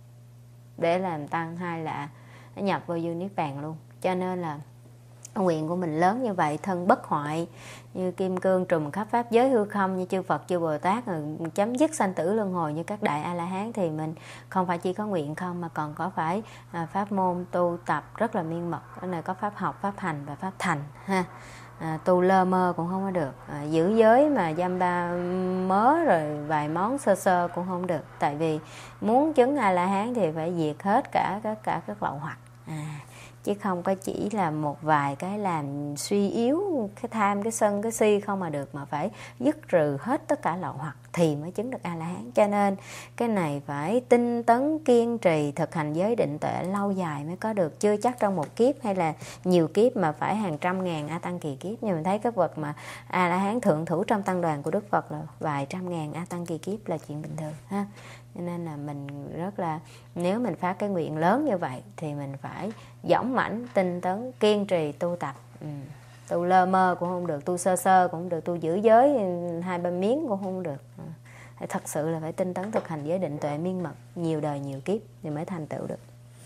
để làm tăng, hai là nhập vô dương niết bàn luôn. Cho nên là nguyện của mình lớn như vậy, thân bất hoại như kim cương trùm khắp pháp giới hư không như chư Phật chư Bồ Tát, rồi chấm dứt sanh tử luân hồi như các đại A-la-hán, thì mình không phải chỉ có nguyện không mà còn có phải à, pháp môn tu tập rất là miên mật. Cái này có pháp học, pháp hành và pháp thành ha. À, tu lơ mơ cũng không có được, à, giữ giới mà dăm ba mớ rồi vài món sơ sơ cũng không được. Tại vì muốn chứng A-la-hán thì phải diệt hết cả cả cả các lậu hoặc, à, chứ không có chỉ là một vài cái làm suy yếu cái tham, cái sân, cái si không mà được, mà phải dứt trừ hết tất cả lậu hoặc thì mới chứng được A-la-hán. Cho nên cái này phải tinh tấn kiên trì thực hành giới định tuệ lâu dài mới có được, chưa chắc trong một kiếp hay là nhiều kiếp mà phải hàng trăm ngàn A tăng kỳ kiếp. Nhưng mình thấy các vật mà A-la-hán thượng thủ trong tăng đoàn của Đức Phật là vài trăm ngàn A tăng kỳ kiếp là chuyện bình thường ha. Cho nên là mình rất là, nếu mình phát cái nguyện lớn như vậy thì mình phải dõng mãnh, tinh tấn, kiên trì tu tập. Ừ. Tu lơ mơ cũng không được, tu sơ sơ cũng không được, tu giữ giới hai ba miếng cũng không được. Ừ. Thật sự là phải tinh tấn thực hành giới định tuệ miên mật nhiều đời nhiều kiếp thì mới thành tựu được.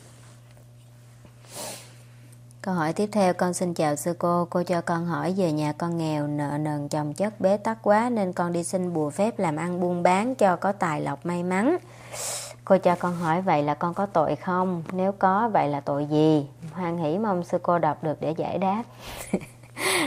Câu hỏi tiếp theo, con xin chào sư cô. Cô cho con hỏi về nhà con nghèo, nợ nần chồng chất, bế tắc quá nên con đi xin bùa phép làm ăn buôn bán cho có tài lộc may mắn. Cô cho con hỏi vậy là con có tội không? Nếu có, vậy là tội gì? Hoan hỷ mong sư cô đọc được để giải đáp.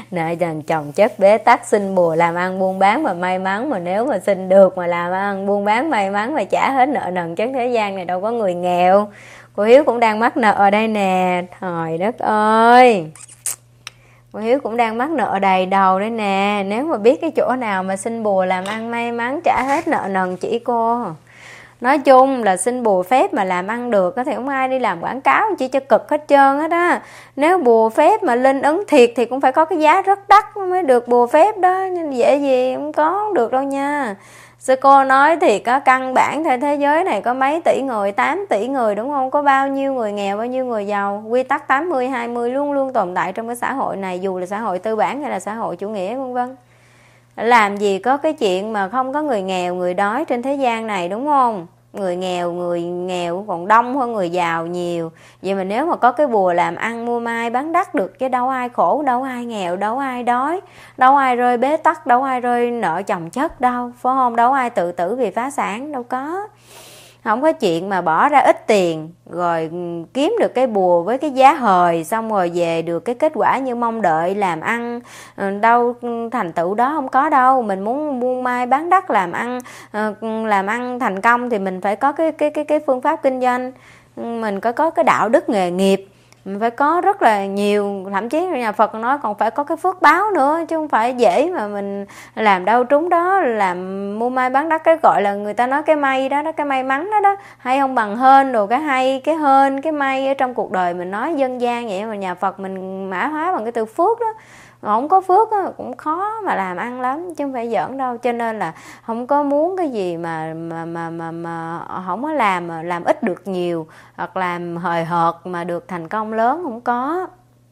Nợ nần chồng chất bế tắc, xin bùa làm ăn buôn bán mà may mắn, mà nếu mà xin được mà làm ăn buôn bán may mắn mà trả hết nợ nần chấn thế gian này đâu có người nghèo. Cô Hiếu cũng đang mắc nợ ở đây nè, trời đất ơi. Cô Hiếu cũng đang mắc nợ đầy đầu đấy nè. Nếu mà biết cái chỗ nào mà xin bùa làm ăn may mắn trả hết nợ nần chỉ cô. Nói chung là xin bùa phép mà làm ăn được thì không ai đi làm quảng cáo chỉ cho cực hết trơn hết á. Nếu bùa phép mà linh ứng thiệt thì cũng phải có cái giá rất đắt mới được bùa phép đó, nên dễ gì không có được đâu nha. Sư cô nói thì có căn bản theo thế giới này có mấy tỷ người, tám tỷ người đúng không? Có bao nhiêu người nghèo, bao nhiêu người giàu. Quy tắc tám mươi hai mươi luôn luôn tồn tại trong cái xã hội này, dù là xã hội tư bản hay là xã hội chủ nghĩa vân vân. Làm gì có cái chuyện mà không có người nghèo, người đói trên thế gian này đúng không? Người nghèo, người nghèo còn đông hơn người giàu nhiều. Vậy mà nếu mà có cái bùa làm ăn mua mai bán đắt được, chứ đâu ai khổ, đâu ai nghèo, đâu ai đói, đâu ai rơi bế tắc, đâu ai rơi nợ chồng chất đâu, phải không? Đâu ai tự tử vì phá sản, đâu có. Không có chuyện mà bỏ ra ít tiền rồi kiếm được cái bùa với cái giá hời, xong rồi về được cái kết quả như mong đợi làm ăn đâu, thành tựu đó không có đâu. Mình muốn buôn mai bán đắt làm ăn làm ăn thành công thì mình phải có cái cái cái cái phương pháp kinh doanh, mình có có cái đạo đức nghề nghiệp, mình phải có rất là nhiều, thậm chí nhà Phật nói còn phải có cái phước báo nữa, chứ không phải dễ mà mình làm đâu trúng đó, làm mua mai bán đắt. Cái gọi là người ta nói cái may đó, đó cái may mắn đó đó, hay không bằng hên đồ, cái hay cái hên cái may ở trong cuộc đời mình nói dân gian vậy, mà nhà Phật mình mã hóa bằng cái từ phước đó. Không có phước đó, cũng khó mà làm ăn lắm chứ không phải giỡn đâu. Cho nên là không có muốn cái gì mà mà mà mà, mà không có làm mà làm ít được nhiều, hoặc làm hời hợt mà được thành công lớn, không có.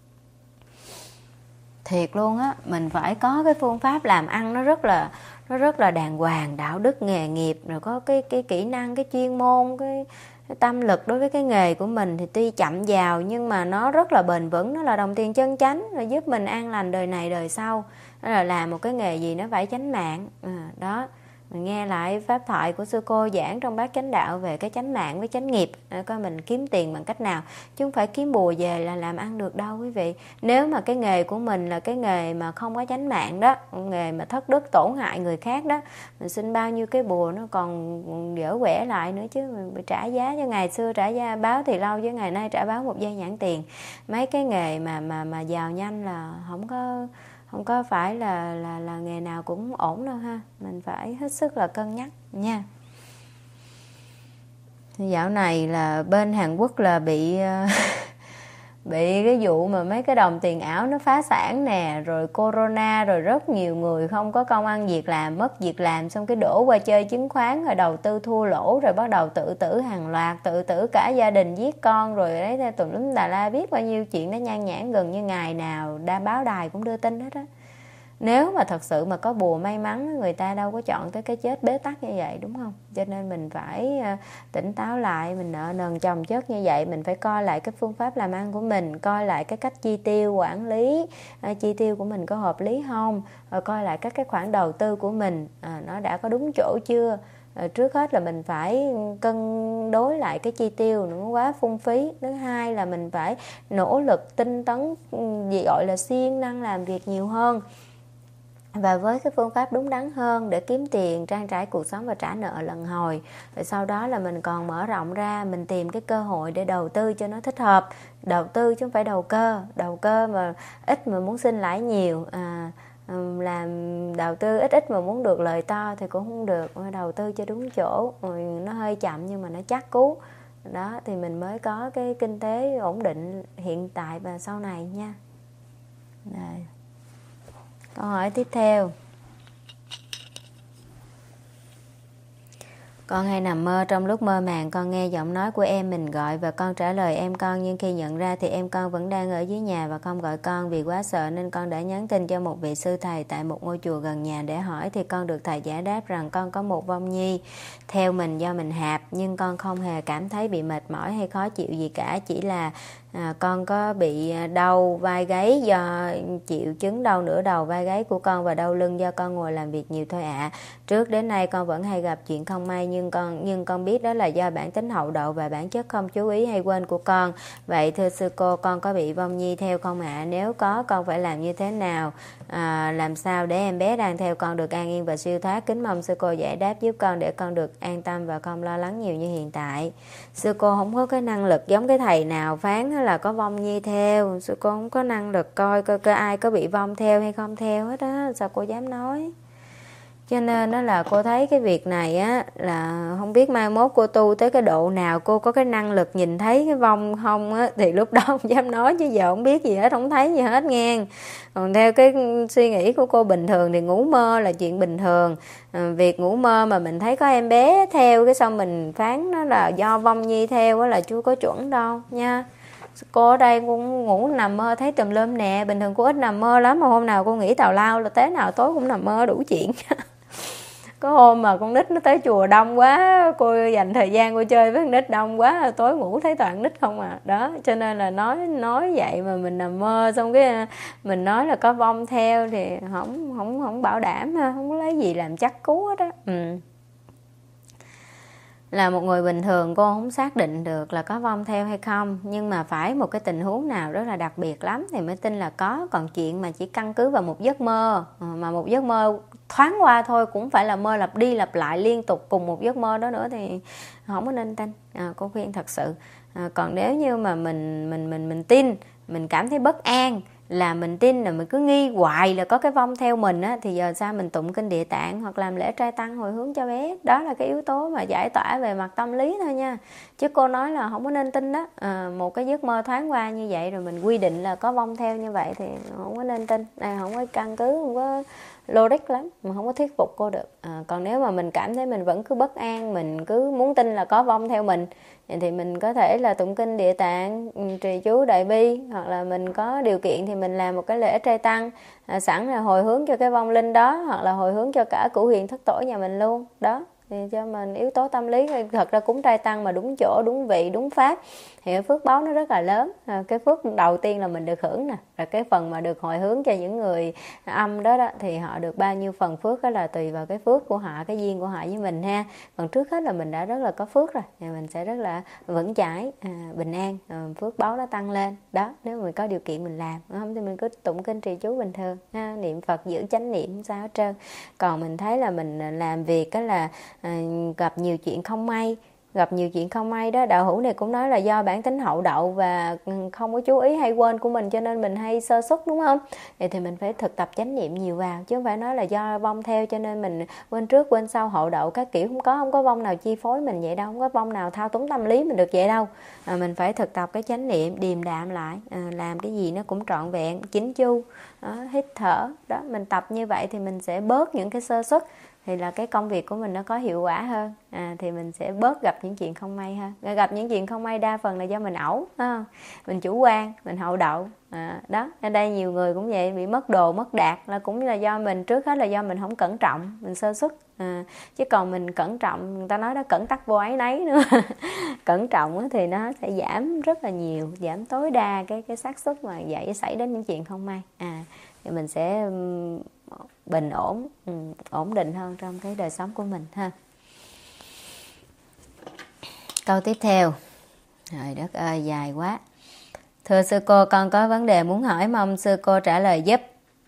Thiệt luôn á, mình phải có cái phương pháp làm ăn nó rất là nó rất là đàng hoàng, đạo đức nghề nghiệp, rồi có cái cái kỹ năng, cái chuyên môn, cái cái tâm lực đối với cái nghề của mình thì tuy chậm vào nhưng mà nó rất là bền vững, nó là đồng tiền chân chánh, rồi giúp mình an lành đời này đời sau. Đó là làm một cái nghề gì nó phải chánh mạng. À, đó, mình nghe lại pháp thoại của sư cô giảng trong bát chánh đạo về cái chánh mạng với chánh nghiệp, để coi mình kiếm tiền bằng cách nào, chứ không phải kiếm bùa về là làm ăn được đâu quý vị. Nếu mà cái nghề của mình là cái nghề mà không có chánh mạng đó, nghề mà thất đức tổn hại người khác đó, mình xin bao nhiêu cái bùa nó còn dở quẻ lại nữa chứ. Mình phải trả giá, cho ngày xưa trả giá báo thì lâu chứ ngày nay trả báo một giây nhãn tiền. Mấy cái nghề mà mà mà giàu nhanh là không có không có phải là là là nghề nào cũng ổn đâu ha, mình phải hết sức là cân nhắc nha. Dạo này là bên Hàn Quốc là bị bị cái vụ mà mấy cái đồng tiền ảo nó phá sản nè, rồi corona, rồi rất nhiều người không có công ăn việc làm, mất việc làm, xong cái đổ qua chơi chứng khoán, rồi đầu tư thua lỗ, rồi bắt đầu tự tử hàng loạt, tự tử cả gia đình, giết con, rồi đấy tùm lum tà la, biết bao nhiêu chuyện nó nhan nhản, gần như ngày nào đa báo đài cũng đưa tin hết á. Nếu mà thật sự mà có bùa may mắn, người ta đâu có chọn tới cái chết bế tắc như vậy, đúng không? Cho nên mình phải tỉnh táo lại, mình nợ nần chồng chất như vậy, mình phải coi lại cái phương pháp làm ăn của mình, coi lại cái cách chi tiêu, quản lý chi tiêu của mình có hợp lý không, rồi coi lại các cái khoản đầu tư của mình à, nó đã có đúng chỗ chưa. À, trước hết là mình phải cân đối lại cái chi tiêu, nó quá phung phí. Thứ hai là mình phải nỗ lực tinh tấn, gì gọi là siêng năng làm việc nhiều hơn, và với cái phương pháp đúng đắn hơn để kiếm tiền, trang trải cuộc sống và trả nợ lần hồi. Rồi sau đó là mình còn mở rộng ra, mình tìm cái cơ hội để đầu tư cho nó thích hợp. Đầu tư chứ không phải đầu cơ. Đầu cơ mà ít mà muốn sinh lãi nhiều, à, làm đầu tư ít ít mà muốn được lời to thì cũng không được. Đầu tư cho đúng chỗ, rồi nó hơi chậm nhưng mà nó chắc cú. Đó thì mình mới có cái kinh tế ổn định hiện tại và sau này nha. Đây. Câu hỏi tiếp theo. Con hay nằm mơ, trong lúc mơ màng con nghe giọng nói của em mình gọi và con trả lời em con, nhưng khi nhận ra thì em con vẫn đang ở dưới nhà và không gọi con. Vì quá sợ nên con đã nhắn tin cho một vị sư thầy tại một ngôi chùa gần nhà để hỏi, thì con được thầy giải đáp rằng con có một vong nhi theo mình do mình hạp, nhưng con không hề cảm thấy bị mệt mỏi hay khó chịu gì cả, chỉ là À, con có bị đau vai gáy do chịu chứng đau nửa đầu vai gáy của con và đau lưng do con ngồi làm việc nhiều thôi ạ. À. Trước đến nay con vẫn hay gặp chuyện không may nhưng con nhưng con biết đó là do bản tính hậu đậu và bản chất không chú ý hay quên của con. Vậy thưa sư cô, con có bị vong nhi theo không ạ? À? Nếu có, con phải làm như thế nào? À, làm sao để em bé đang theo con được an yên và siêu thoát? Kính mong sư cô giải đáp giúp con để con được an tâm và không lo lắng nhiều như hiện tại. Sư cô không có cái năng lực giống cái thầy nào phán là có vong nhi theo. Sư cô không có năng lực coi coi, coi ai có bị vong theo hay không theo hết á. Sao cô dám nói? Cho nên đó là cô thấy cái việc này á là không biết mai mốt cô tu tới cái độ nào, cô có cái năng lực nhìn thấy cái vong không á thì lúc đó không dám nói, chứ giờ không biết gì hết, không thấy gì hết nghe. Còn theo cái suy nghĩ của cô bình thường thì ngủ mơ là chuyện bình thường. À, việc ngủ mơ mà mình thấy có em bé theo cái xong mình phán nó là do vong nhi theo á là chưa có chuẩn đâu nha. Cô ở đây cũng ngủ nằm mơ thấy tùm lum nè, bình thường cô ít nằm mơ lắm mà hôm nào cô nghĩ tào lao là thế nào tối cũng nằm mơ đủ chuyện. Có hôm mà con nít nó tới chùa đông quá, cô dành thời gian cô chơi với con nít đông quá, tối ngủ thấy toàn nít không à. Đó, cho nên là nói nói vậy mà mình nằm mơ xong cái mình nói là có vong theo thì không không không bảo đảm ha, không có lấy gì làm chắc cú hết á. Ừ. Là một người bình thường cô không xác định được là có vong theo hay không, nhưng mà phải một cái tình huống nào rất là đặc biệt lắm thì mới tin là có. Còn chuyện mà chỉ căn cứ vào một giấc mơ, mà một giấc mơ thoáng qua thôi, cũng phải là mơ lặp đi lặp lại liên tục cùng một giấc mơ đó nữa thì không có nên tin. À, cô khuyên thật sự. À, còn nếu như mà mình mình mình mình tin, mình cảm thấy bất an, là mình tin là mình cứ nghi hoài là có cái vong theo mình á, thì giờ sao mình tụng kinh Địa Tạng hoặc làm lễ trai tăng hồi hướng cho bé. Đó là cái yếu tố mà giải tỏa về mặt tâm lý thôi nha, chứ cô nói là không có nên tin đó. À, một cái giấc mơ thoáng qua như vậy rồi mình quy định là có vong theo như vậy thì không có nên tin. À, không có căn cứ, không có logic lắm, mà không có thuyết phục cô được. À, còn nếu mà mình cảm thấy mình vẫn cứ bất an, mình cứ muốn tin là có vong theo mình, thì mình có thể là tụng kinh Địa Tạng, trì chú Đại Bi, hoặc là mình có điều kiện thì mình làm một cái lễ trai tăng, à, sẵn là hồi hướng cho cái vong linh đó, hoặc là hồi hướng cho cả cửu huyền thất tổ nhà mình luôn đó, thì cho mình yếu tố tâm lý. Thật ra cúng trai tăng mà đúng chỗ, đúng vị, đúng pháp thì cái phước báo nó rất là lớn. À, cái phước đầu tiên là mình được hưởng nè, rồi cái phần mà được hồi hướng cho những người âm đó, đó thì họ được bao nhiêu phần phước đó là tùy vào cái phước của họ, cái duyên của họ với mình ha. Còn trước hết là mình đã rất là có phước rồi thì mình sẽ rất là vững chãi, à, bình an, à, phước báo nó tăng lên đó. Nếu mình có điều kiện mình làm, không thì mình cứ tụng kinh trì chú bình thường ha, niệm Phật giữ chánh niệm không sao hết trơn. Còn mình thấy là mình làm việc đó là à, gặp nhiều chuyện không may, gặp nhiều chuyện không may đó, đạo hữu này cũng nói là do bản tính hậu đậu và không có chú ý hay quên của mình cho nên mình hay sơ suất, đúng không? Vậy thì mình phải thực tập chánh niệm nhiều vào, chứ không phải nói là do vong theo cho nên mình quên trước quên sau hậu đậu các kiểu. Không có, không có vong nào chi phối mình vậy đâu, không có vong nào thao túng tâm lý mình được vậy đâu. À, mình phải thực tập cái chánh niệm, điềm đạm lại, à, làm cái gì nó cũng trọn vẹn, chính chu, đó, hít thở đó. Mình tập như vậy thì mình sẽ bớt những cái sơ suất, thì là cái công việc của mình nó có hiệu quả hơn. À, thì mình sẽ bớt gặp những chuyện không may hơn. Gặp những chuyện không may đa phần là do mình ẩu, không? Mình chủ quan, mình hậu đậu. À, đó, ở đây nhiều người cũng vậy, bị mất đồ, mất đạt là cũng là do mình, trước hết là do mình không cẩn trọng, mình sơ suất. À, chứ còn mình cẩn trọng, người ta nói đó, cẩn tắc vô áy nấy nữa. Cẩn trọng thì nó sẽ giảm rất là nhiều, giảm tối đa cái cái xác suất mà vậy xảy đến những chuyện không may. À, thì mình sẽ bình ổn, ổn định hơn trong cái đời sống của mình ha. Câu tiếp theo. Trời đất ơi, dài quá. Thưa sư cô, con có vấn đề muốn hỏi, mong sư cô trả lời giúp.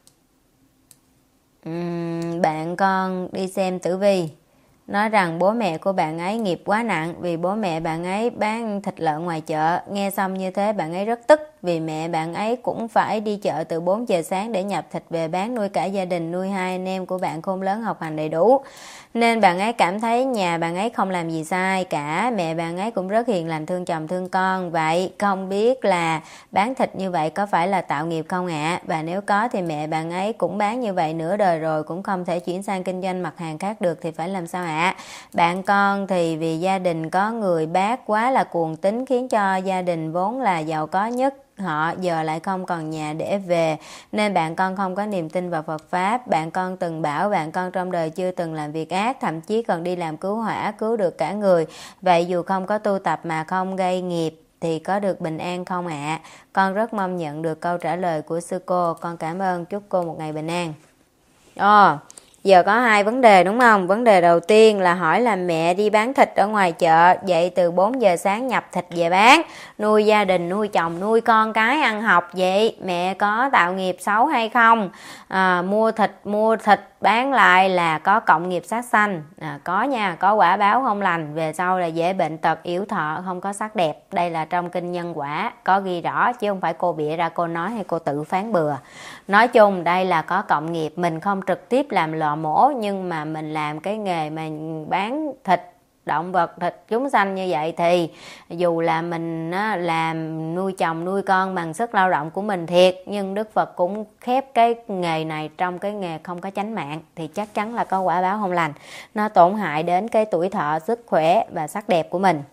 Uhm, bạn con đi xem tử vi, nói rằng bố mẹ của bạn ấy nghiệp quá nặng vì bố mẹ bạn ấy bán thịt lợn ngoài chợ. Nghe xong như thế bạn ấy rất tức vì mẹ bạn ấy cũng phải đi chợ từ bốn giờ sáng để nhập thịt về bán nuôi cả gia đình, nuôi hai anh em của bạn khôn lớn học hành đầy đủ. Nên bạn ấy cảm thấy nhà bạn ấy không làm gì sai cả, mẹ bạn ấy cũng rất hiền lành, thương chồng thương con. Vậy không biết là bán thịt như vậy có phải là tạo nghiệp không ạ? À? Và nếu có thì mẹ bạn ấy cũng bán như vậy nửa đời rồi cũng không thể chuyển sang kinh doanh mặt hàng khác được thì phải làm sao ạ? À? Bạn con thì vì gia đình có người bác quá là cuồng tín khiến cho gia đình vốn là giàu có nhất họ giờ lại không còn nhà để về, nên bạn con không có niềm tin vào Phật Pháp. Bạn con từng bảo bạn con trong đời chưa từng làm việc ác, thậm chí còn đi làm cứu hỏa cứu được cả người. Vậy dù không có tu tập mà không gây nghiệp thì có được bình an không ạ? À? Con rất mong nhận được câu trả lời của sư cô. Con cảm ơn, chúc cô một ngày bình an. Ồ, giờ có hai vấn đề đúng không? Vấn đề đầu tiên là hỏi là mẹ đi bán thịt ở ngoài chợ, dậy từ bốn giờ sáng nhập thịt về bán, nuôi gia đình, nuôi chồng, nuôi con cái ăn học, vậy mẹ có tạo nghiệp xấu hay không? À, mua thịt mua thịt bán lại là có cộng nghiệp sát sanh. À, có nha, có quả báo không lành, về sau là dễ bệnh tật, yếu thọ, không có sắc đẹp. Đây là trong kinh nhân quả có ghi rõ, chứ không phải cô bịa ra cô nói hay cô tự phán bừa. Nói chung đây là có cộng nghiệp, mình không trực tiếp làm lò mổ, nhưng mà mình làm cái nghề mà bán thịt động vật, thịt chúng sanh như vậy, thì dù là mình làm nuôi chồng nuôi con bằng sức lao động của mình thiệt, nhưng Đức Phật cũng khép cái nghề này trong cái nghề không có chánh mạng, thì chắc chắn là có quả báo không lành, nó tổn hại đến cái tuổi thọ, sức khỏe và sắc đẹp của mình.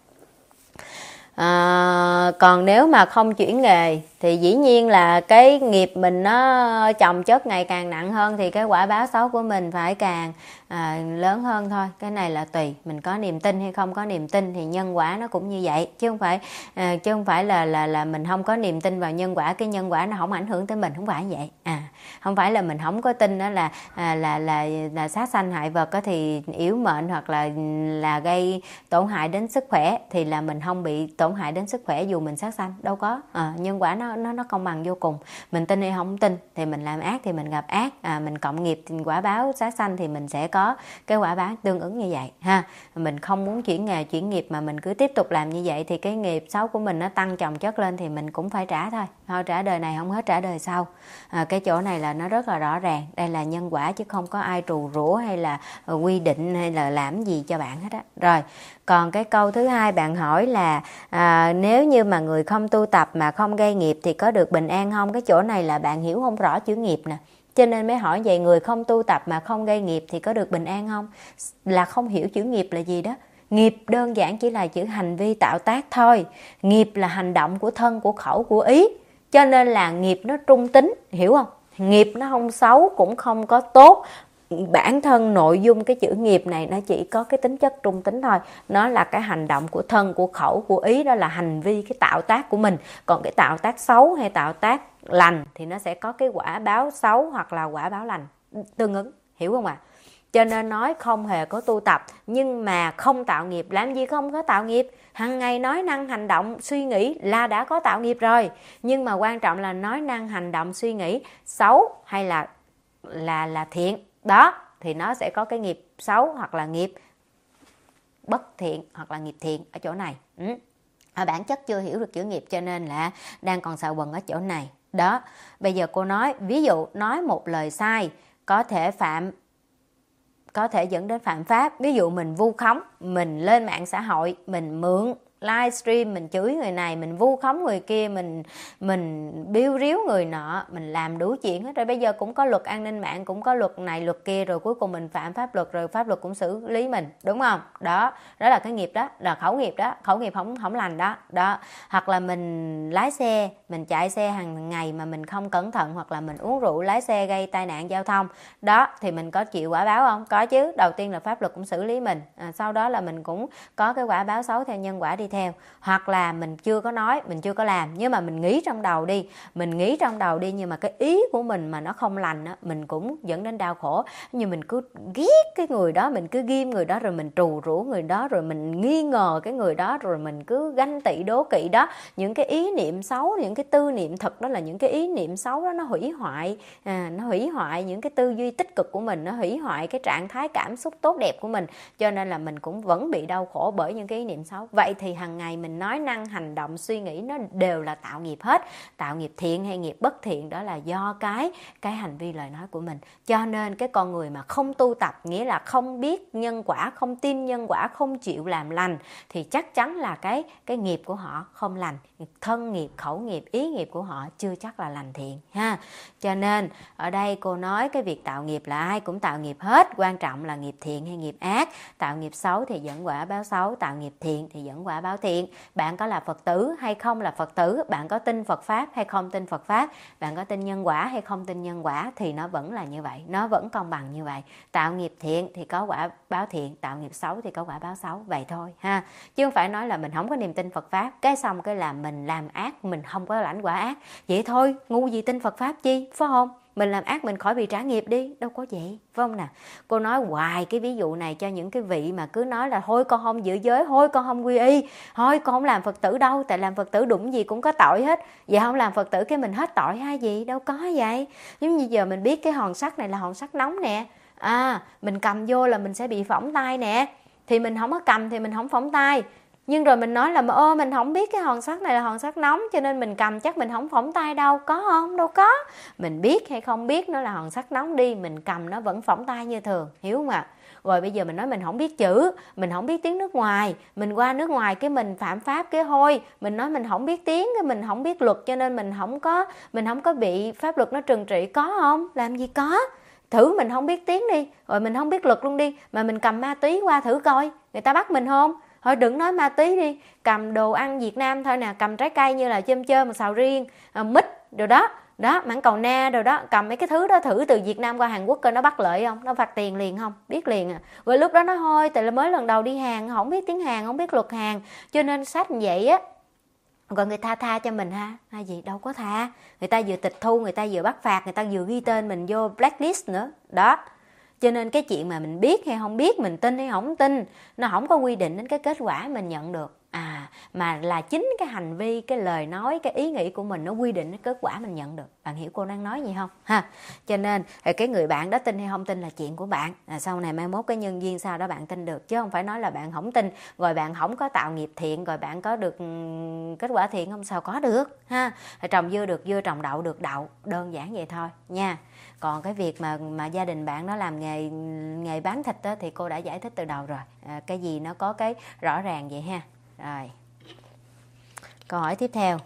À, còn nếu mà không chuyển nghề thì dĩ nhiên là cái nghiệp mình nó chồng chất ngày càng nặng hơn, thì cái quả báo xấu của mình phải càng à, lớn hơn thôi. Cái này là tùy mình có niềm tin hay không có niềm tin, thì nhân quả nó cũng như vậy, chứ không phải à, chứ không phải là là là mình không có niềm tin vào nhân quả, cái nhân quả nó không ảnh hưởng tới mình, không phải như vậy. À, không phải là mình không có tin đó là à, là là là sát sanh hại vật đó, thì yếu mệnh hoặc là là gây tổn hại đến sức khỏe, thì là mình không bị tổn hại đến sức khỏe dù mình sát sanh, đâu có. À, nhân quả nó nó nó công bằng vô cùng, mình tin hay không tin, thì mình làm ác thì mình gặp ác, à, mình cộng nghiệp thì quả báo sát sanh thì mình sẽ có cái quả báo tương ứng như vậy ha. Mình không muốn chuyển nghề chuyển nghiệp mà mình cứ tiếp tục làm như vậy, thì cái nghiệp xấu của mình nó tăng chồng chất lên, thì mình cũng phải trả thôi, thôi trả đời này không hết trả đời sau. À, cái chỗ này là nó rất là rõ ràng, đây là nhân quả chứ không có ai trù rủa hay là quy định hay là làm gì cho bạn hết á. Rồi, còn cái câu thứ hai bạn hỏi là à, nếu như mà người không tu tập mà không gây nghiệp thì có được bình an không? Cái chỗ này là bạn hiểu không rõ chữ nghiệp nè, cho nên mới hỏi vậy. Người không tu tập mà không gây nghiệp thì có được bình an không? Là không hiểu chữ nghiệp là gì đó. Nghiệp đơn giản chỉ là chữ hành vi tạo tác thôi. Nghiệp là hành động của thân, của khẩu, của ý. Cho nên là nghiệp nó trung tính, hiểu không? Nghiệp nó không xấu cũng không có tốt. Bản thân nội dung cái chữ nghiệp này nó chỉ có cái tính chất trung tính thôi. Nó là cái hành động của thân, của khẩu, của ý, đó là hành vi, cái tạo tác của mình. Còn cái tạo tác xấu hay tạo tác lành thì nó sẽ có cái quả báo xấu hoặc là quả báo lành tương ứng, hiểu không ạ? À? Cho nên nói không hề có tu tập nhưng mà không tạo nghiệp. Làm gì không có tạo nghiệp? Hằng ngày nói năng hành động suy nghĩ là đã có tạo nghiệp rồi. Nhưng mà quan trọng là nói năng hành động suy nghĩ xấu hay là là là thiện, đó thì nó sẽ có cái nghiệp xấu hoặc là nghiệp bất thiện hoặc là nghiệp thiện ở chỗ này. Ừ. À, bản chất chưa hiểu được chữ nghiệp cho nên là đang còn xạo quần ở chỗ này. Đó, bây giờ cô nói, ví dụ nói một lời sai có thể phạm có thể dẫn đến phạm pháp. Ví dụ mình vu khống, mình lên mạng xã hội, mình mượn livestream, mình chửi người này, mình vu khống người kia, mình mình biêu riếu người nọ, mình làm đủ chuyện hết rồi. Bây giờ cũng có luật an ninh mạng, cũng có luật này luật kia, rồi cuối cùng mình phạm pháp luật, rồi pháp luật cũng xử lý mình, đúng không? Đó, đó là cái nghiệp đó, là khẩu nghiệp đó, khẩu nghiệp không không lành đó. Đó, hoặc là mình lái xe, mình chạy xe hàng ngày mà mình không cẩn thận, hoặc là mình uống rượu lái xe gây tai nạn giao thông, đó thì mình có chịu quả báo không? Có chứ. Đầu tiên là pháp luật cũng xử lý mình, à, sau đó là mình cũng có cái quả báo xấu theo nhân quả đi theo. Hoặc là mình chưa có nói, mình chưa có làm, nhưng mà mình nghĩ trong đầu đi, mình nghĩ trong đầu đi nhưng mà cái ý của mình mà nó không lành á, mình cũng dẫn đến đau khổ. Nhưng mình cứ ghét cái người đó, mình cứ ghim người đó, rồi mình trù rủa người đó, rồi mình nghi ngờ cái người đó, rồi mình cứ ganh tị đố kỵ đó. Những cái ý niệm xấu, những cái tư niệm thật đó là những cái ý niệm xấu đó, nó hủy hoại à, nó hủy hoại những cái tư duy tích cực của mình, nó hủy hoại cái trạng thái cảm xúc tốt đẹp của mình, cho nên là mình cũng vẫn bị đau khổ bởi những cái ý niệm xấu. Vậy thì hằng ngày mình nói năng hành động suy nghĩ nó đều là tạo nghiệp hết. Tạo nghiệp thiện hay nghiệp bất thiện đó là do cái cái hành vi lời nói của mình. Cho nên cái con người mà không tu tập, nghĩa là không biết nhân quả, không tin nhân quả, không chịu làm lành, thì chắc chắn là cái cái nghiệp của họ không lành. thân nghiệp, khẩu nghiệp, ý nghiệp của họ chưa chắc là lành thiện ha. Cho nên ở đây cô nói cái việc tạo nghiệp là ai cũng tạo nghiệp hết, quan trọng là nghiệp thiện hay nghiệp ác. Tạo nghiệp xấu thì dẫn quả báo xấu, tạo nghiệp thiện thì dẫn quả báo thiện. Bạn có là Phật tử hay không là Phật tử, bạn có tin Phật Pháp hay không tin Phật Pháp, bạn có tin nhân quả hay không tin nhân quả, thì nó vẫn là như vậy, nó vẫn công bằng như vậy. Tạo nghiệp thiện thì có quả báo thiện, tạo nghiệp xấu thì có quả báo xấu, vậy thôi ha. Chứ không phải nói là mình không có niềm tin Phật Pháp, cái xong cái làm mình làm ác, mình không có lãnh quả ác. Vậy thôi, ngu gì tin Phật Pháp chi, phải không? Mình làm ác mình khỏi bị trả nghiệp đi, đâu có vậy, phải không nè? Cô nói hoài cái ví dụ này cho những cái vị mà cứ nói là thôi con không giữ giới, thôi con không quy y, thôi con không làm Phật tử đâu, tại làm Phật tử đụng gì cũng có tội hết. Vậy không làm Phật tử cái mình hết tội hay gì, đâu có vậy. Giống như giờ mình biết cái hòn sắt này là hòn sắt nóng nè, à mình cầm vô là mình sẽ bị phỏng tay nè, thì mình không có cầm thì mình không phỏng tay. Nhưng rồi mình nói là ơ mình không biết cái hòn sắt này là hòn sắt nóng cho nên mình cầm chắc mình không phỏng tay đâu, có không? Đâu có. Mình biết hay không biết nó là hòn sắt nóng đi, mình cầm nó vẫn phỏng tay như thường, hiểu không ạ? Rồi bây giờ mình nói mình không biết chữ, mình không biết tiếng nước ngoài, mình qua nước ngoài cái mình phạm pháp cái thôi, mình nói mình không biết tiếng, cái mình không biết luật cho nên mình không có mình không có bị pháp luật nó trừng trị, có không? Làm gì có. Thử mình không biết tiếng đi, rồi mình không biết luật luôn đi, mà mình cầm ma túy qua thử coi, người ta bắt mình không? Thôi đừng nói ma túy đi, cầm đồ ăn Việt Nam thôi nè, cầm trái cây như là chôm chôm, sầu riêng, à, mít, đồ đó, đó, mãng cầu na, đồ đó, cầm mấy cái thứ đó thử từ Việt Nam qua Hàn Quốc coi nó bắt lợi không, nó phạt tiền liền không, biết liền à. Rồi lúc đó nói thôi, tại là mới lần đầu đi Hàn, không biết tiếng Hàn, không biết luật Hàn, cho nên sách như vậy á, rồi người ta tha cho mình ha, hay gì đâu có tha, người ta vừa tịch thu, người ta vừa bắt phạt, người ta vừa ghi tên mình vô blacklist nữa, đó. Cho nên cái chuyện mà mình biết hay không biết, mình tin hay không tin, nó không có quy định đến cái kết quả mình nhận được. À, mà là chính cái hành vi, cái lời nói, cái ý nghĩ của mình nó quy định cái kết quả mình nhận được. Bạn hiểu cô đang nói gì không? Ha. Cho nên cái người bạn đó tin hay không tin là chuyện của bạn. À, sau này mai mốt cái nhân duyên sau đó bạn tin được. Chứ không phải nói là bạn không tin, rồi bạn không có tạo nghiệp thiện, rồi bạn có được kết quả thiện không, sao có được. Ha. Trồng dưa được dưa, trồng đậu được đậu. Đơn giản vậy thôi nha. Còn cái việc mà mà gia đình bạn nó làm nghề nghề bán thịt đó, thì cô đã giải thích từ đầu rồi. À, cái gì nó có cái rõ ràng vậy ha. Rồi. Câu hỏi tiếp theo.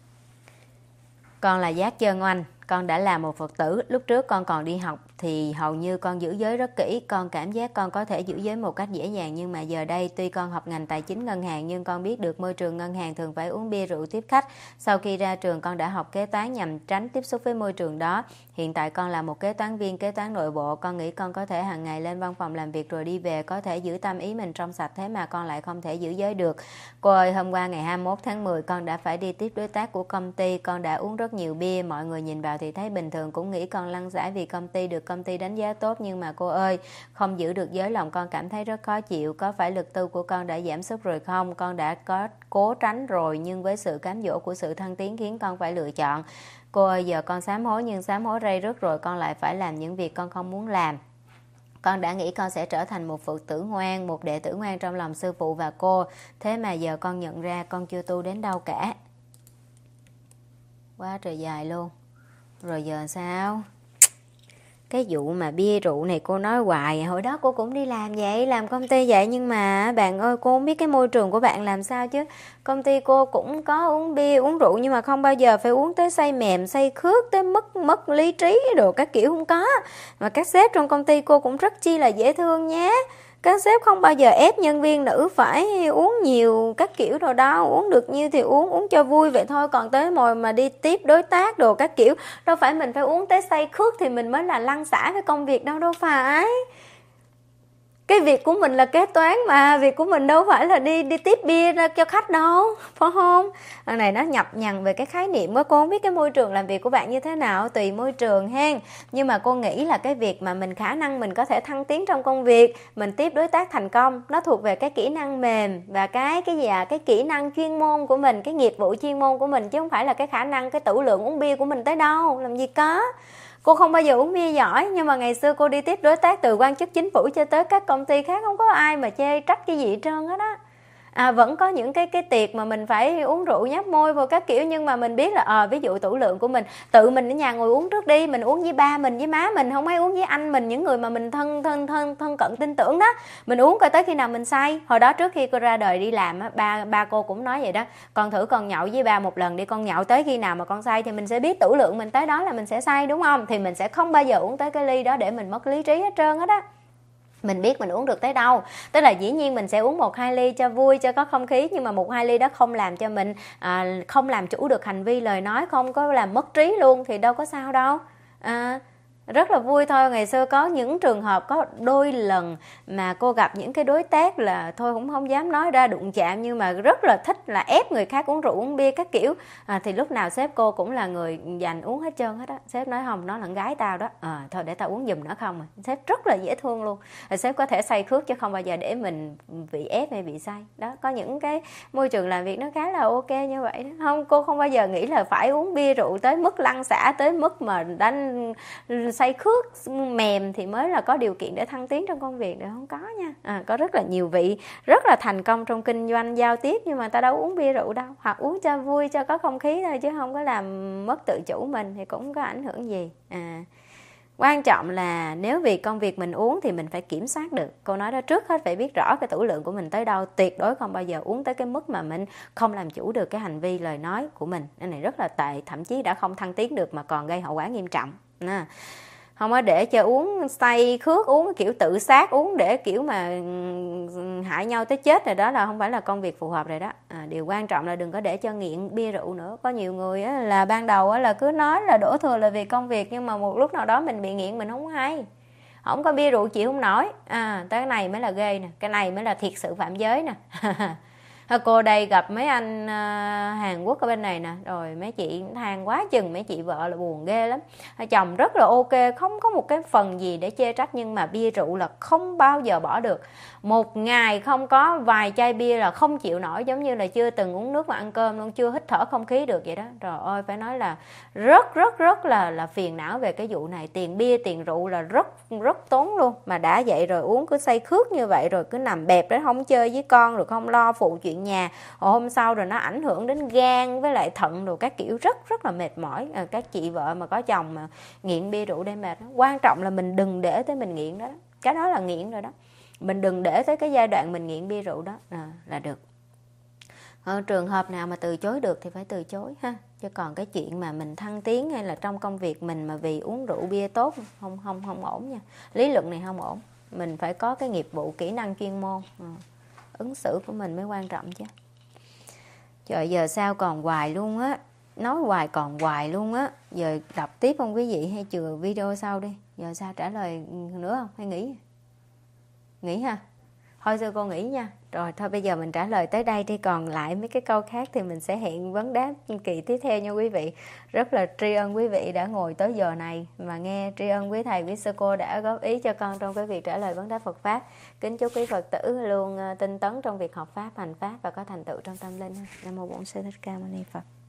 Con là Giác Trơn Oanh, con đã là một Phật tử. Lúc trước con còn đi học thì hầu như con giữ giới rất kỹ. Con cảm giác con có thể giữ giới một cách dễ dàng. Nhưng mà giờ đây tuy con học ngành tài chính ngân hàng, nhưng con biết được môi trường ngân hàng thường phải uống bia rượu tiếp khách. Sau khi ra trường con đã học kế toán nhằm tránh tiếp xúc với môi trường đó. Hiện tại con là một kế toán viên, kế toán nội bộ. Con nghĩ con có thể hàng ngày lên văn phòng làm việc rồi đi về, có thể giữ tâm ý mình trong sạch. Thế mà con lại không thể giữ giới được. Cô ơi, hôm qua ngày hai mươi mốt tháng mười con đã phải đi tiếp đối tác của công ty. Con đã uống rất nhiều bia. Mọi người nhìn vào thì thấy bình thường, cũng nghĩ con lăn xả vì công ty được công ty đánh giá tốt. Nhưng mà cô ơi, không giữ được giới, lòng con cảm thấy rất khó chịu. Có phải lực tu của con đã giảm sút rồi không? Con đã có cố tránh rồi, nhưng với sự cám dỗ của sự thăng tiến khiến con phải lựa chọn. Cô ơi, giờ con sám hối nhưng sám hối ray rứt rồi, con lại phải làm những việc con không muốn làm. Con đã nghĩ con sẽ trở thành một Phật tử ngoan, một đệ tử ngoan trong lòng sư phụ và cô. Thế mà giờ con nhận ra con chưa tu đến đâu cả. Quá trời dài luôn. Rồi giờ sao? Cái vụ mà bia rượu này cô nói hoài. Hồi đó cô cũng đi làm vậy, làm công ty vậy. Nhưng mà bạn ơi, cô không biết cái môi trường của bạn làm sao chứ. Công ty cô cũng có uống bia, uống rượu, nhưng mà không bao giờ phải uống tới say mềm, say khước, tới mất mất lý trí đồ các kiểu, không có. Mà các sếp trong công ty cô cũng rất chi là dễ thương nhé. Các sếp không bao giờ ép nhân viên nữ phải uống nhiều các kiểu đồ đó. Uống được nhiêu thì uống, uống cho vui vậy thôi. Còn tới mồi mà đi tiếp đối tác đồ các kiểu, đâu phải mình phải uống tới say khước thì mình mới là lăn xả với công việc đâu, đâu phải. Cái việc của mình là kế toán mà, việc của mình đâu phải là đi đi tiếp bia ra cho khách đâu, phải không? Lần này nó nhập nhằn về cái khái niệm của cô, không biết cái môi trường làm việc của bạn như thế nào, tùy môi trường hen. Nhưng mà cô nghĩ là cái việc mà mình khả năng mình có thể thăng tiến trong công việc, mình tiếp đối tác thành công, nó thuộc về cái kỹ năng mềm và cái cái gì à, cái kỹ năng chuyên môn của mình, cái nghiệp vụ chuyên môn của mình, chứ không phải là cái khả năng, cái tửu lượng uống bia của mình tới đâu, làm gì có. Cô không bao giờ uống bia giỏi, nhưng mà ngày xưa cô đi tiếp đối tác từ quan chức chính phủ cho tới các công ty khác, không có ai mà chê trách cái gì hết trơn hết á. À, vẫn có những cái cái tiệc mà mình phải uống rượu nhấp môi vào các kiểu, nhưng mà mình biết là à, ví dụ tửu lượng của mình, tự mình ở nhà ngồi uống trước đi, mình uống với ba mình với má mình, không ai uống với anh mình, những người mà mình thân thân thân thân cận tin tưởng đó, mình uống coi tới khi nào mình say. Hồi đó trước khi cô ra đời đi làm á, ba ba cô cũng nói vậy đó, con thử con nhậu với ba một lần đi, con nhậu tới khi nào mà con say thì mình sẽ biết tửu lượng mình tới đó là mình sẽ say, đúng không? Thì mình sẽ không bao giờ uống tới cái ly đó để mình mất lý trí hết trơn hết á. Mình biết mình uống được tới đâu, tức là dĩ nhiên mình sẽ uống một hai ly cho vui, cho có không khí, nhưng mà một hai ly đó không làm cho mình à, không làm chủ được hành vi lời nói, không có làm mất trí luôn thì đâu có sao đâu. À, rất là vui thôi. Ngày xưa có những trường hợp, có đôi lần mà cô gặp những cái đối tác là thôi cũng không dám nói ra đụng chạm, nhưng mà rất là thích là ép người khác uống rượu uống bia các kiểu. À, thì lúc nào sếp cô cũng là người dành uống hết trơn hết á. Sếp nói không, nó là con gái tao đó, à, thôi để tao uống giùm nó không. Sếp rất là dễ thương luôn. Rồi sếp có thể say khước chứ không bao giờ để mình bị ép hay bị say đó. Có những cái môi trường làm việc nó khá là ok như vậy đó. Không, cô không bao giờ nghĩ là phải uống bia rượu tới mức lăn xả, tới mức mà đánh say khước mềm thì mới là có điều kiện để thăng tiến trong công việc, được không có nha. À, có rất là nhiều vị rất là thành công trong kinh doanh giao tiếp, nhưng mà ta đâu uống bia rượu đâu, hoặc uống cho vui, cho có không khí thôi, chứ không có làm mất tự chủ mình thì cũng không có ảnh hưởng gì. À, quan trọng là nếu vì công việc mình uống thì mình phải kiểm soát được. Cô nói đó, trước hết phải biết rõ cái tửu lượng của mình tới đâu, tuyệt đối không bao giờ uống tới cái mức mà mình không làm chủ được cái hành vi lời nói của mình. Cái này rất là tệ, thậm chí đã không thăng tiến được mà còn gây hậu quả nghiêm trọng. Nè, không có để cho uống say khước, uống kiểu tự sát, uống để kiểu mà hại nhau tới chết rồi, đó là không phải là công việc phù hợp rồi đó. À, điều quan trọng là đừng có để cho nghiện bia rượu nữa. Có nhiều người á, là ban đầu á, là cứ nói là đổ thừa là vì công việc, nhưng mà một lúc nào đó mình bị nghiện mình không hay, không có bia rượu chịu không nổi. À, tới cái này mới là ghê nè, cái này mới là thiệt sự phạm giới nè. Cô đây gặp mấy anh Hàn Quốc ở bên này nè, rồi mấy chị than quá chừng, mấy chị vợ là buồn ghê lắm. Chồng rất là ok, không có một cái phần gì để chê trách, nhưng mà bia rượu là không bao giờ bỏ được. Một ngày không có vài chai bia là không chịu nổi, giống như là chưa từng uống nước mà ăn cơm luôn, chưa hít thở không khí được vậy đó. Trời ơi, phải nói là rất rất rất là là phiền não về cái vụ này. Tiền bia tiền rượu là rất rất tốn luôn, mà đã vậy rồi uống cứ say khước như vậy, rồi cứ nằm bẹp đấy, không chơi với con, rồi không lo phụ chuyện nhà, rồi hôm sau rồi nó ảnh hưởng đến gan với lại thận rồi các kiểu, rất rất là mệt mỏi. À, các chị vợ mà có chồng mà nghiện bia rượu đây mệt đó. Quan trọng là mình đừng để tới mình nghiện đó, cái đó là nghiện rồi đó. Mình đừng để tới cái giai đoạn mình nghiện bia rượu đó à, là được. Ở trường hợp nào mà từ chối được thì phải từ chối ha. Chứ còn cái chuyện mà mình thăng tiến hay là trong công việc mình mà vì uống rượu bia tốt không không không ổn nha. Lý luận này không ổn. Mình phải có cái nghiệp vụ, kỹ năng chuyên môn. À, ứng xử của mình mới quan trọng chứ. Trời, giờ sao còn hoài luôn á. Nói hoài còn hoài luôn á. Giờ đọc tiếp không quý vị, hay chừa video sau đi. Giờ sao trả lời nữa không? Hay nghỉ? Nghỉ ha? Thôi xưa cô nghỉ nha. Rồi thôi bây giờ mình trả lời tới đây đi. Còn lại mấy cái câu khác thì mình sẽ hẹn vấn đáp kỳ tiếp theo nha quý vị. Rất là tri ân quý vị đã ngồi tới giờ này mà nghe. Tri ân quý thầy, quý sư cô đã góp ý cho con trong cái việc trả lời vấn đáp Phật Pháp. Kính chúc quý Phật tử luôn tinh tấn trong việc học Pháp, hành Pháp và có thành tựu trong tâm linh. Nam mô Bổn Sư Thích Ca Mâu Ni Phật.